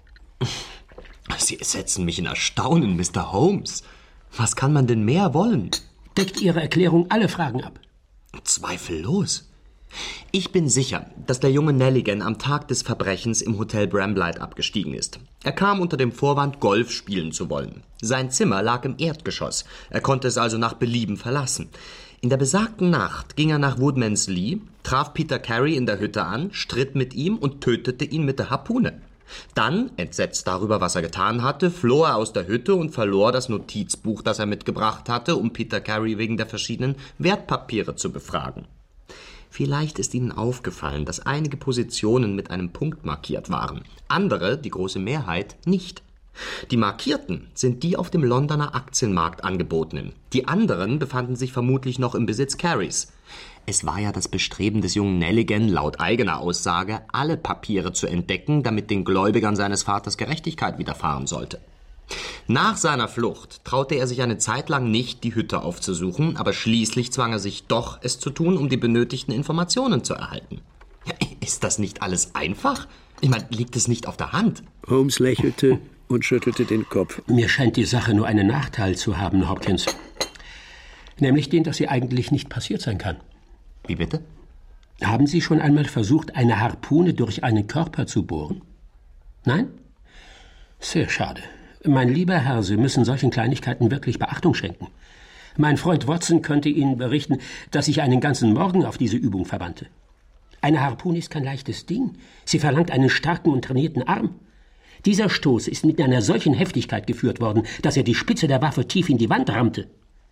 Sie setzen mich in Erstaunen, Mister Holmes. Was kann man denn mehr wollen? Deckt Ihre Erklärung alle Fragen ab? Zweifellos. Ich bin sicher, dass der junge Nelligan am Tag des Verbrechens im Hotel Bramblight abgestiegen ist. Er kam unter dem Vorwand, Golf spielen zu wollen. Sein Zimmer lag im Erdgeschoss. Er konnte es also nach Belieben verlassen. In der besagten Nacht ging er nach Woodman's Lee, traf Peter Carey in der Hütte an, stritt mit ihm und tötete ihn mit der Harpune. Dann, entsetzt darüber, was er getan hatte, floh er aus der Hütte und verlor das Notizbuch, das er mitgebracht hatte, um Peter Carey wegen der verschiedenen Wertpapiere zu befragen. Vielleicht ist Ihnen aufgefallen, dass einige Positionen mit einem Punkt markiert waren, andere, die große Mehrheit, nicht. Die markierten sind die auf dem Londoner Aktienmarkt angebotenen. Die anderen befanden sich vermutlich noch im Besitz Careys. Es war ja das Bestreben des jungen Nelligan, laut eigener Aussage, alle Papiere zu entdecken, damit den Gläubigern seines Vaters Gerechtigkeit widerfahren sollte. Nach seiner Flucht traute er sich eine Zeit lang nicht, die Hütte aufzusuchen, aber schließlich zwang er sich doch, es zu tun, um die benötigten Informationen zu erhalten. Ja, ist das nicht alles einfach? Ich meine, liegt es nicht auf der Hand? Holmes lächelte und schüttelte den Kopf. Mir scheint die Sache nur einen Nachteil zu haben, Hopkins. Nämlich den, dass sie eigentlich nicht passiert sein kann. Wie bitte? Haben Sie schon einmal versucht, eine Harpune durch einen Körper zu bohren? Nein? Sehr schade. Mein lieber Herr, Sie müssen solchen Kleinigkeiten wirklich Beachtung schenken. Mein Freund Watson könnte Ihnen berichten, dass ich einen ganzen Morgen auf diese Übung verwandte. Eine Harpune ist kein leichtes Ding. Sie verlangt einen starken und trainierten Arm. Dieser Stoß ist mit einer solchen Heftigkeit geführt worden, dass er die Spitze der Waffe tief in die Wand rammte.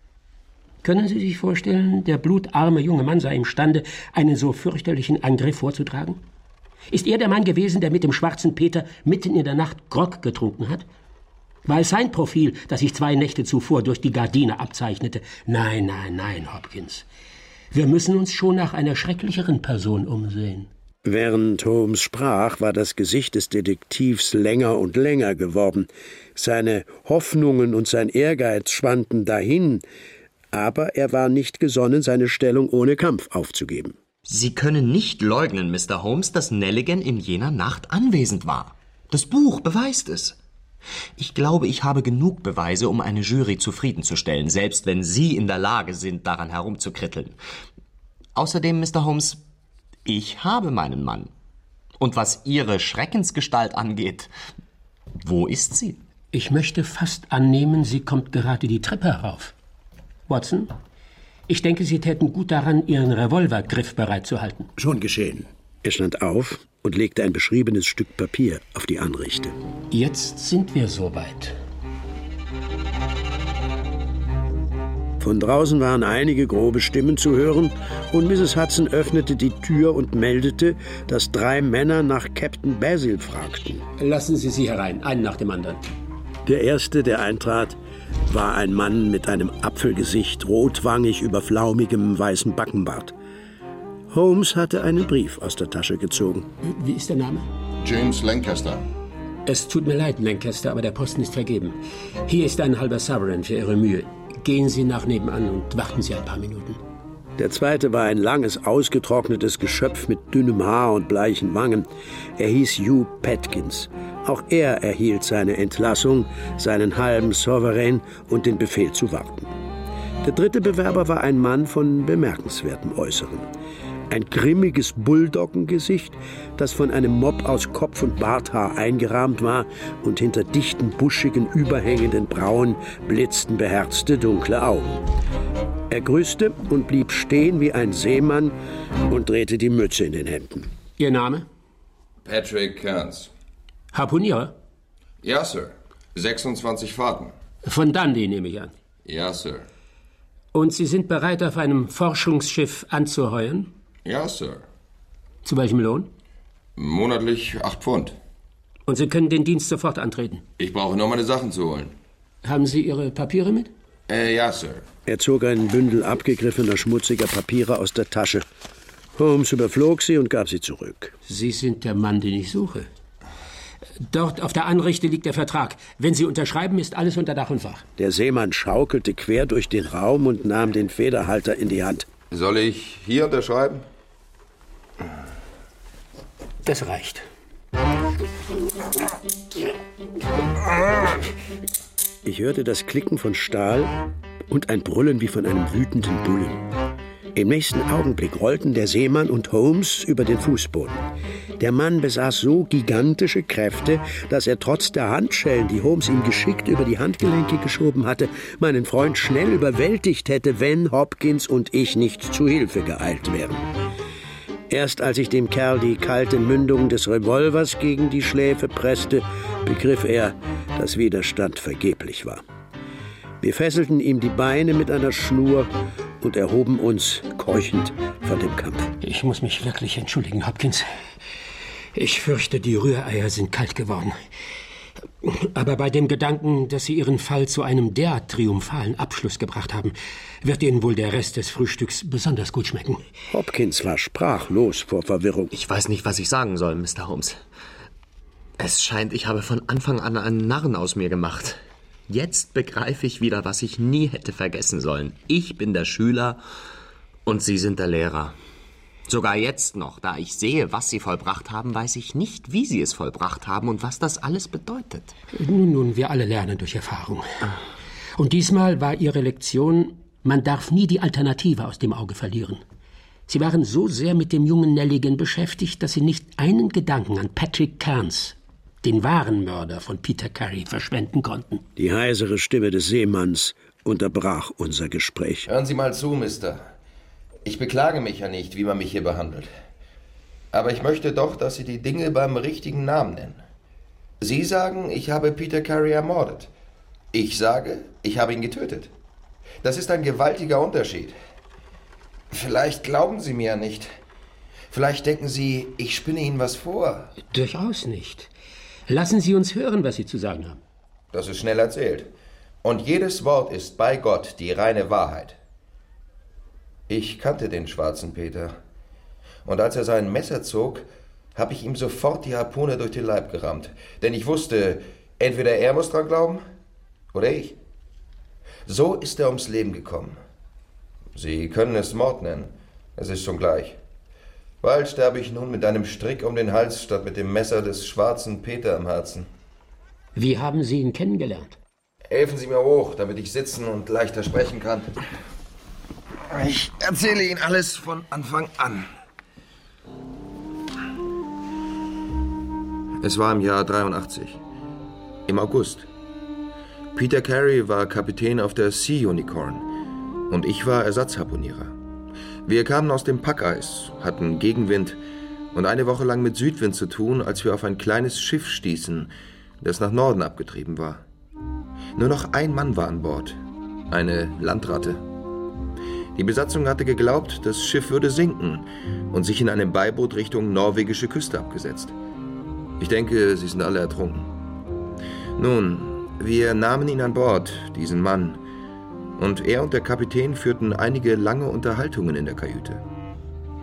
Können Sie sich vorstellen, der blutarme junge Mann sei imstande, einen so fürchterlichen Angriff vorzutragen? Ist er der Mann gewesen, der mit dem schwarzen Peter mitten in der Nacht Grog getrunken hat? War es sein Profil, das sich zwei Nächte zuvor durch die Gardine abzeichnete? Nein, nein, nein, Hopkins. Wir müssen uns schon nach einer schrecklicheren Person umsehen. Während Holmes sprach, war das Gesicht des Detektivs länger und länger geworden. Seine Hoffnungen und sein Ehrgeiz schwanden dahin, aber er war nicht gesonnen, seine Stellung ohne Kampf aufzugeben. Sie können nicht leugnen, Mister Holmes, dass Nelligan in jener Nacht anwesend war. Das Buch beweist es. Ich glaube, ich habe genug Beweise, um eine Jury zufriedenzustellen, selbst wenn Sie in der Lage sind, daran herumzukritteln. Außerdem, Mister Holmes, ich habe meinen Mann. Und was Ihre Schreckensgestalt angeht, wo ist sie? Ich möchte fast annehmen, sie kommt gerade die Treppe herauf. Watson, ich denke, Sie täten gut daran, Ihren Revolver griffbereit zu halten. Schon geschehen. Er stand auf und legte ein beschriebenes Stück Papier auf die Anrichte. Jetzt sind wir soweit. Von draußen waren einige grobe Stimmen zu hören und Misses Hudson öffnete die Tür und meldete, dass drei Männer nach Captain Basil fragten. Lassen Sie sie herein, einen nach dem anderen. Der erste, der eintrat, war ein Mann mit einem Apfelgesicht, rotwangig über flaumigem weißen Backenbart. Holmes hatte einen Brief aus der Tasche gezogen. Wie ist der Name? James Lancaster. Es tut mir leid, Lancaster, aber der Posten ist vergeben. Hier ist ein halber Sovereign für Ihre Mühe. Gehen Sie nach nebenan und warten Sie ein paar Minuten. Der zweite war ein langes, ausgetrocknetes Geschöpf mit dünnem Haar und bleichen Wangen. Er hieß Hugh Patkins. Auch er erhielt seine Entlassung, seinen halben Sovereign und den Befehl zu warten. Der dritte Bewerber war ein Mann von bemerkenswertem Äußeren. Ein grimmiges Bulldoggengesicht, das von einem Mob aus Kopf- und Barthaar eingerahmt war, und hinter dichten, buschigen, überhängenden Brauen blitzten beherzte, dunkle Augen. Er grüßte und blieb stehen wie ein Seemann und drehte die Mütze in den Händen. Ihr Name? Patrick Kearns. Harpunierer? Ja, Sir. sechsundzwanzig Fahrten. Von Dundee, nehme ich an. Ja, Sir. Und Sie sind bereit, auf einem Forschungsschiff anzuheuern? Ja, Sir. Zu welchem Lohn? Monatlich acht Pfund. Und Sie können den Dienst sofort antreten? Ich brauche nur meine Sachen zu holen. Haben Sie Ihre Papiere mit? Äh, ja, Sir. Er zog einen Bündel abgegriffener, schmutziger Papiere aus der Tasche. Holmes überflog sie und gab sie zurück. Sie sind der Mann, den ich suche. Dort auf der Anrichte liegt der Vertrag. Wenn Sie unterschreiben, ist alles unter Dach und Fach. Der Seemann schaukelte quer durch den Raum und nahm den Federhalter in die Hand. Soll ich hier unterschreiben? Das reicht. Ich hörte das Klicken von Stahl und ein Brüllen wie von einem wütenden Bullen. Im nächsten Augenblick rollten der Seemann und Holmes über den Fußboden. Der Mann besaß so gigantische Kräfte, dass er trotz der Handschellen, die Holmes ihm geschickt über die Handgelenke geschoben hatte, meinen Freund schnell überwältigt hätte, wenn Hopkins und ich nicht zu Hilfe geeilt wären. Erst als ich dem Kerl die kalte Mündung des Revolvers gegen die Schläfe presste, begriff er, dass Widerstand vergeblich war. Wir fesselten ihm die Beine mit einer Schnur und erhoben uns keuchend von dem Kampf. Ich muss mich wirklich entschuldigen, Hopkins. Ich fürchte, die Rühreier sind kalt geworden. Aber bei dem Gedanken, dass Sie Ihren Fall zu einem derart triumphalen Abschluss gebracht haben, wird Ihnen wohl der Rest des Frühstücks besonders gut schmecken. Hopkins war sprachlos vor Verwirrung. Ich weiß nicht, was ich sagen soll, Mister Holmes. Es scheint, ich habe von Anfang an einen Narren aus mir gemacht. Jetzt begreife ich wieder, was ich nie hätte vergessen sollen. Ich bin der Schüler und Sie sind der Lehrer. Sogar jetzt noch, da ich sehe, was Sie vollbracht haben, weiß ich nicht, wie Sie es vollbracht haben und was das alles bedeutet. Nun, nun, wir alle lernen durch Erfahrung. Und diesmal war Ihre Lektion, man darf nie die Alternative aus dem Auge verlieren. Sie waren so sehr mit dem jungen Nelligan beschäftigt, dass Sie nicht einen Gedanken an Patrick Kearns, den wahren Mörder von Peter Carey, verschwenden konnten. Die heisere Stimme des Seemanns unterbrach unser Gespräch. Hören Sie mal zu, Mister. Ich beklage mich ja nicht, wie man mich hier behandelt. Aber ich möchte doch, dass Sie die Dinge beim richtigen Namen nennen. Sie sagen, ich habe Peter Carey ermordet. Ich sage, ich habe ihn getötet. Das ist ein gewaltiger Unterschied. Vielleicht glauben Sie mir ja nicht. Vielleicht denken Sie, ich spinne Ihnen was vor. Durchaus nicht. Lassen Sie uns hören, was Sie zu sagen haben. Das ist schnell erzählt. Und jedes Wort ist bei Gott die reine Wahrheit. Ich kannte den schwarzen Peter. Und als er sein Messer zog, habe ich ihm sofort die Harpune durch den Leib gerammt. Denn ich wusste, entweder er muss dran glauben oder ich. So ist er ums Leben gekommen. Sie können es Mord nennen. Es ist schon gleich. Bald sterbe ich nun mit einem Strick um den Hals statt mit dem Messer des schwarzen Peter im Herzen. Wie haben Sie ihn kennengelernt? Helfen Sie mir hoch, damit ich sitzen und leichter sprechen kann. Ich erzähle Ihnen alles von Anfang an. Es war im Jahr dreiundachtzig. Im August. Peter Carey war Kapitän auf der Sea Unicorn und ich war Ersatzharpunierer. Wir kamen aus dem Packeis, hatten Gegenwind und eine Woche lang mit Südwind zu tun, als wir auf ein kleines Schiff stießen, das nach Norden abgetrieben war. Nur noch ein Mann war an Bord, eine Landratte. Die Besatzung hatte geglaubt, das Schiff würde sinken und sich in einem Beiboot Richtung norwegische Küste abgesetzt. Ich denke, sie sind alle ertrunken. Nun, wir nahmen ihn an Bord, diesen Mann, und er und der Kapitän führten einige lange Unterhaltungen in der Kajüte.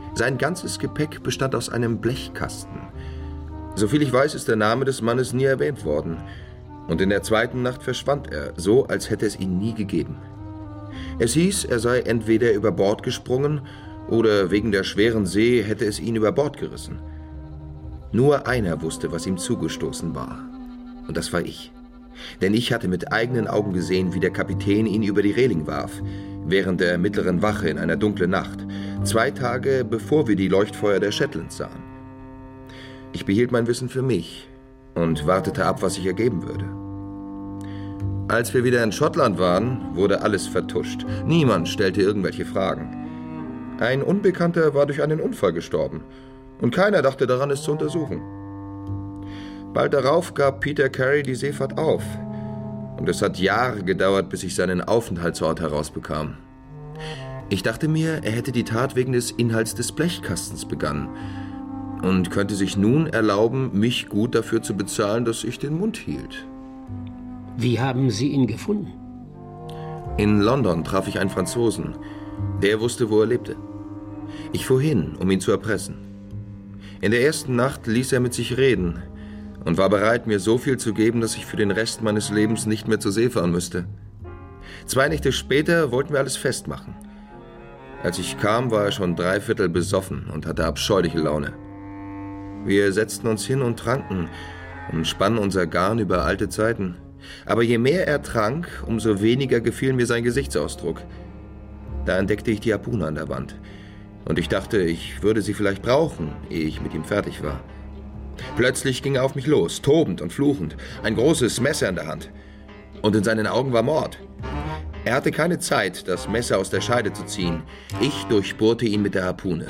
Sein ganzes Gepäck bestand aus einem Blechkasten. Soviel ich weiß, ist der Name des Mannes nie erwähnt worden. Und in der zweiten Nacht verschwand er, so als hätte es ihn nie gegeben. Es hieß, er sei entweder über Bord gesprungen oder wegen der schweren See hätte es ihn über Bord gerissen. Nur einer wusste, was ihm zugestoßen war. Und das war ich. Denn ich hatte mit eigenen Augen gesehen, wie der Kapitän ihn über die Reling warf, während der mittleren Wache in einer dunklen Nacht, zwei Tage bevor wir die Leuchtfeuer der Shetlands sahen. Ich behielt mein Wissen für mich und wartete ab, was sich ergeben würde. Als wir wieder in Schottland waren, wurde alles vertuscht. Niemand stellte irgendwelche Fragen. Ein Unbekannter war durch einen Unfall gestorben und keiner dachte daran, es zu untersuchen. Bald darauf gab Peter Carey die Seefahrt auf und es hat Jahre gedauert, bis ich seinen Aufenthaltsort herausbekam. Ich dachte mir, er hätte die Tat wegen des Inhalts des Blechkastens begangen und könnte sich nun erlauben, mich gut dafür zu bezahlen, dass ich den Mund hielt. Wie haben Sie ihn gefunden? In London traf ich einen Franzosen. Der wusste, wo er lebte. Ich fuhr hin, um ihn zu erpressen. In der ersten Nacht ließ er mit sich reden und war bereit, mir so viel zu geben, dass ich für den Rest meines Lebens nicht mehr zur See fahren müsste. Zwei Nächte später wollten wir alles festmachen. Als ich kam, war er schon dreiviertel besoffen und hatte abscheuliche Laune. Wir setzten uns hin und tranken und spannen unser Garn über alte Zeiten. Aber je mehr er trank, umso weniger gefiel mir sein Gesichtsausdruck. Da entdeckte ich die Harpune an der Wand. Und ich dachte, ich würde sie vielleicht brauchen, ehe ich mit ihm fertig war. Plötzlich ging er auf mich los, tobend und fluchend, ein großes Messer in der Hand. Und in seinen Augen war Mord. Er hatte keine Zeit, das Messer aus der Scheide zu ziehen. Ich durchbohrte ihn mit der Harpune.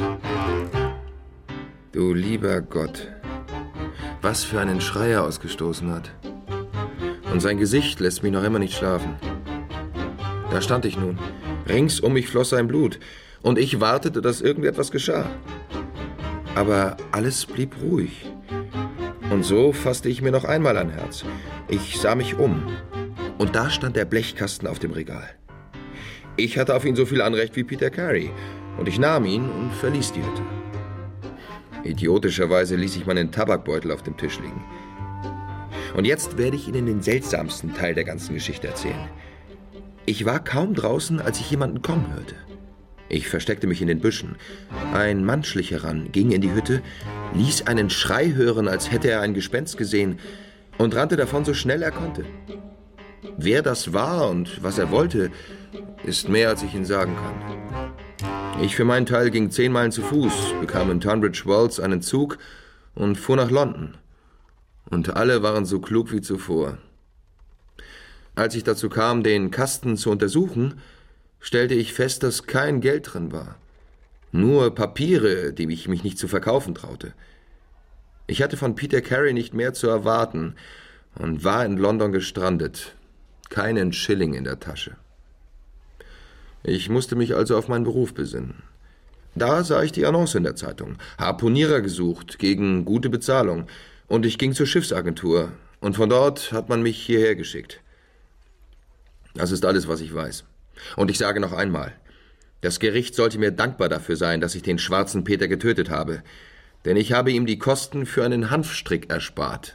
Du lieber Gott, was für einen Schrei er ausgestoßen hat. Und sein Gesicht lässt mich noch immer nicht schlafen. Da stand ich nun. Rings um mich floss sein Blut. Und ich wartete, dass irgendetwas geschah. Aber alles blieb ruhig. Und so fasste ich mir noch einmal ein Herz. Ich sah mich um. Und da stand der Blechkasten auf dem Regal. Ich hatte auf ihn so viel Anrecht wie Peter Carey. Und ich nahm ihn und verließ die Hütte. Idiotischerweise ließ ich meinen Tabakbeutel auf dem Tisch liegen. Und jetzt werde ich Ihnen den seltsamsten Teil der ganzen Geschichte erzählen. Ich war kaum draußen, als ich jemanden kommen hörte. Ich versteckte mich in den Büschen. Ein Mann schlich heran, ging in die Hütte, ließ einen Schrei hören, als hätte er ein Gespenst gesehen, und rannte davon so schnell er konnte. Wer das war und was er wollte, ist mehr, als ich Ihnen sagen kann. Ich für meinen Teil ging zehn Meilen zu Fuß, bekam in Tunbridge Wells einen Zug und fuhr nach London. Und alle waren so klug wie zuvor. Als ich dazu kam, den Kasten zu untersuchen, stellte ich fest, dass kein Geld drin war. Nur Papiere, die ich mich nicht zu verkaufen traute. Ich hatte von Peter Carey nicht mehr zu erwarten und war in London gestrandet. Keinen Schilling in der Tasche. Ich musste mich also auf meinen Beruf besinnen. Da sah ich die Annonce in der Zeitung. Harpunierer gesucht, gegen gute Bezahlung. Und ich ging zur Schiffsagentur. Und von dort hat man mich hierher geschickt. Das ist alles, was ich weiß. Und ich sage noch einmal, das Gericht sollte mir dankbar dafür sein, dass ich den schwarzen Peter getötet habe. Denn ich habe ihm die Kosten für einen Hanfstrick erspart.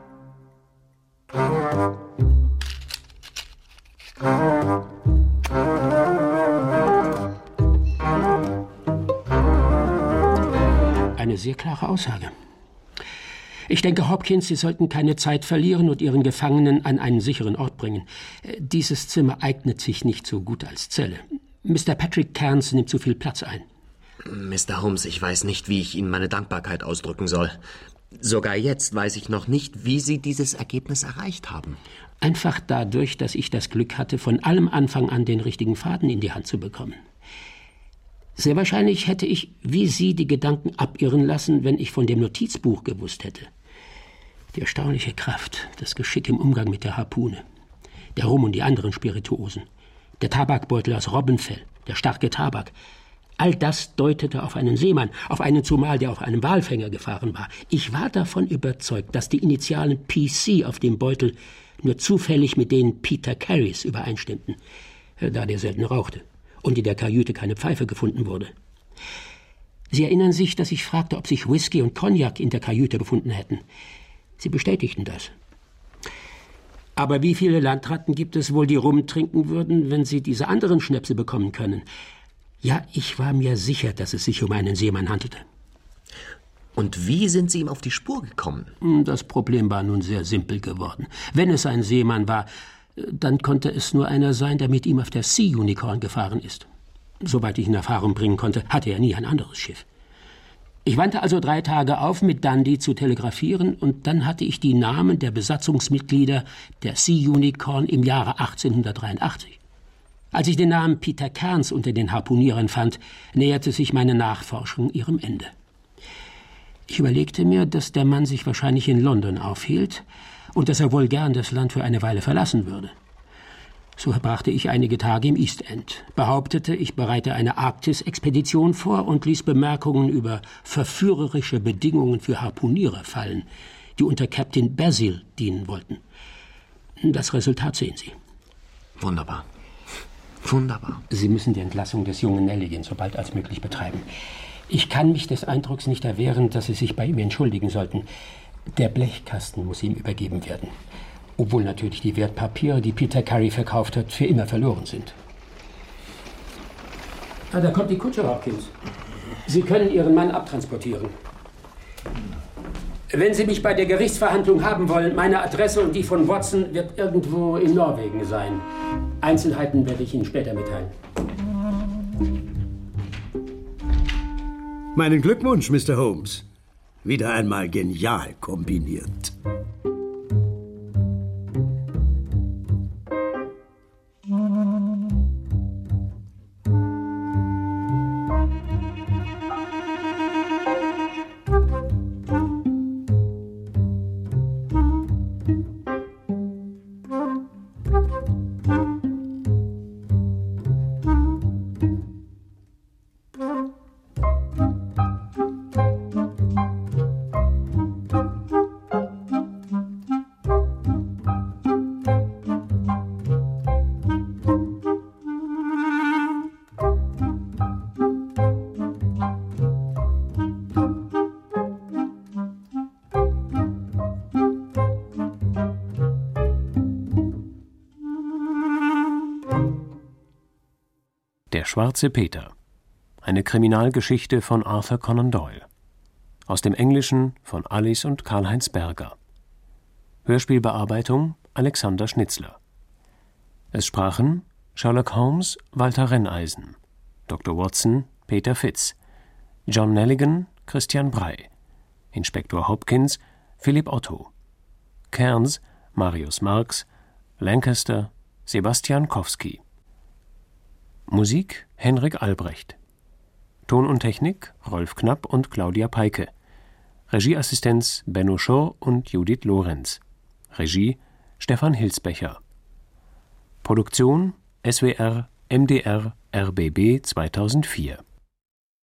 Eine sehr klare Aussage. Ich denke, Hopkins, Sie sollten keine Zeit verlieren und Ihren Gefangenen an einen sicheren Ort bringen. Dieses Zimmer eignet sich nicht so gut als Zelle. Mister Patrick Cairns nimmt zu viel Platz ein. Mister Holmes, ich weiß nicht, wie ich Ihnen meine Dankbarkeit ausdrücken soll. Sogar jetzt weiß ich noch nicht, wie Sie dieses Ergebnis erreicht haben. Einfach dadurch, dass ich das Glück hatte, von allem Anfang an den richtigen Faden in die Hand zu bekommen. Sehr wahrscheinlich hätte ich, wie Sie, die Gedanken abirren lassen, wenn ich von dem Notizbuch gewusst hätte. Die erstaunliche Kraft, das Geschick im Umgang mit der Harpune, der Rum und die anderen Spirituosen, der Tabakbeutel aus Robbenfell, der starke Tabak, all das deutete auf einen Seemann, auf einen zumal, der auf einem Walfänger gefahren war. Ich war davon überzeugt, dass die Initialen P C auf dem Beutel nur zufällig mit denen Peter Careys übereinstimmten, da der selten rauchte und in der Kajüte keine Pfeife gefunden wurde. Sie erinnern sich, dass ich fragte, ob sich Whisky und Cognac in der Kajüte befunden hätten. Sie bestätigten das. Aber wie viele Landratten gibt es wohl, die rumtrinken würden, wenn sie diese anderen Schnäpse bekommen können? Ja, ich war mir sicher, dass es sich um einen Seemann handelte. Und wie sind Sie ihm auf die Spur gekommen? Das Problem war nun sehr simpel geworden. Wenn es ein Seemann war, dann konnte es nur einer sein, der mit ihm auf der Sea Unicorn gefahren ist. Soweit ich in Erfahrung bringen konnte, hatte er nie ein anderes Schiff. Ich wandte also drei Tage auf, mit Dundee zu telegrafieren, und dann hatte ich die Namen der Besatzungsmitglieder der Sea Unicorn im Jahre achtzehnhundertdreiundachtzig. Als ich den Namen Peter Cairns unter den Harpunierern fand, näherte sich meine Nachforschung ihrem Ende. Ich überlegte mir, dass der Mann sich wahrscheinlich in London aufhielt und dass er wohl gern das Land für eine Weile verlassen würde. So verbrachte ich einige Tage im East End, behauptete, ich bereite eine Arktis-Expedition vor und ließ Bemerkungen über verführerische Bedingungen für Harpunierer fallen, die unter Captain Basil dienen wollten. Das Resultat sehen Sie. Wunderbar. Wunderbar. Sie müssen die Entlassung des jungen Nelligan so bald als möglich betreiben. Ich kann mich des Eindrucks nicht erwehren, dass Sie sich bei ihm entschuldigen sollten. Der Blechkasten muss ihm übergeben werden. Obwohl natürlich die Wertpapiere, die Peter Carey verkauft hat, für immer verloren sind. Ah, da kommt die Kutsche, Hopkins. Sie können Ihren Mann abtransportieren. Wenn Sie mich bei der Gerichtsverhandlung haben wollen, meine Adresse und die von Watson wird irgendwo in Norwegen sein. Einzelheiten werde ich Ihnen später mitteilen. Meinen Glückwunsch, Mister Holmes. Wieder einmal genial kombiniert. Der schwarze Peter. Eine Kriminalgeschichte von Arthur Conan Doyle. Aus dem Englischen von Alice und Karl-Heinz Berger. Hörspielbearbeitung Alexander Schnitzler. Es sprachen Sherlock Holmes Walter Renneisen, Doktor Watson Peter Fitz, John Nelligan Christian Brey, Inspektor Hopkins Philipp Otto, Cairns Marius Marx, Lancaster Sebastian Kowski. Musik Henrik Albrecht. Ton und Technik Rolf Knapp und Claudia Peike. Regieassistenz Benno Schorr und Judith Lorenz. Regie Stefan Hilsbecher. Produktion S W R M D R R B B zweitausendvier.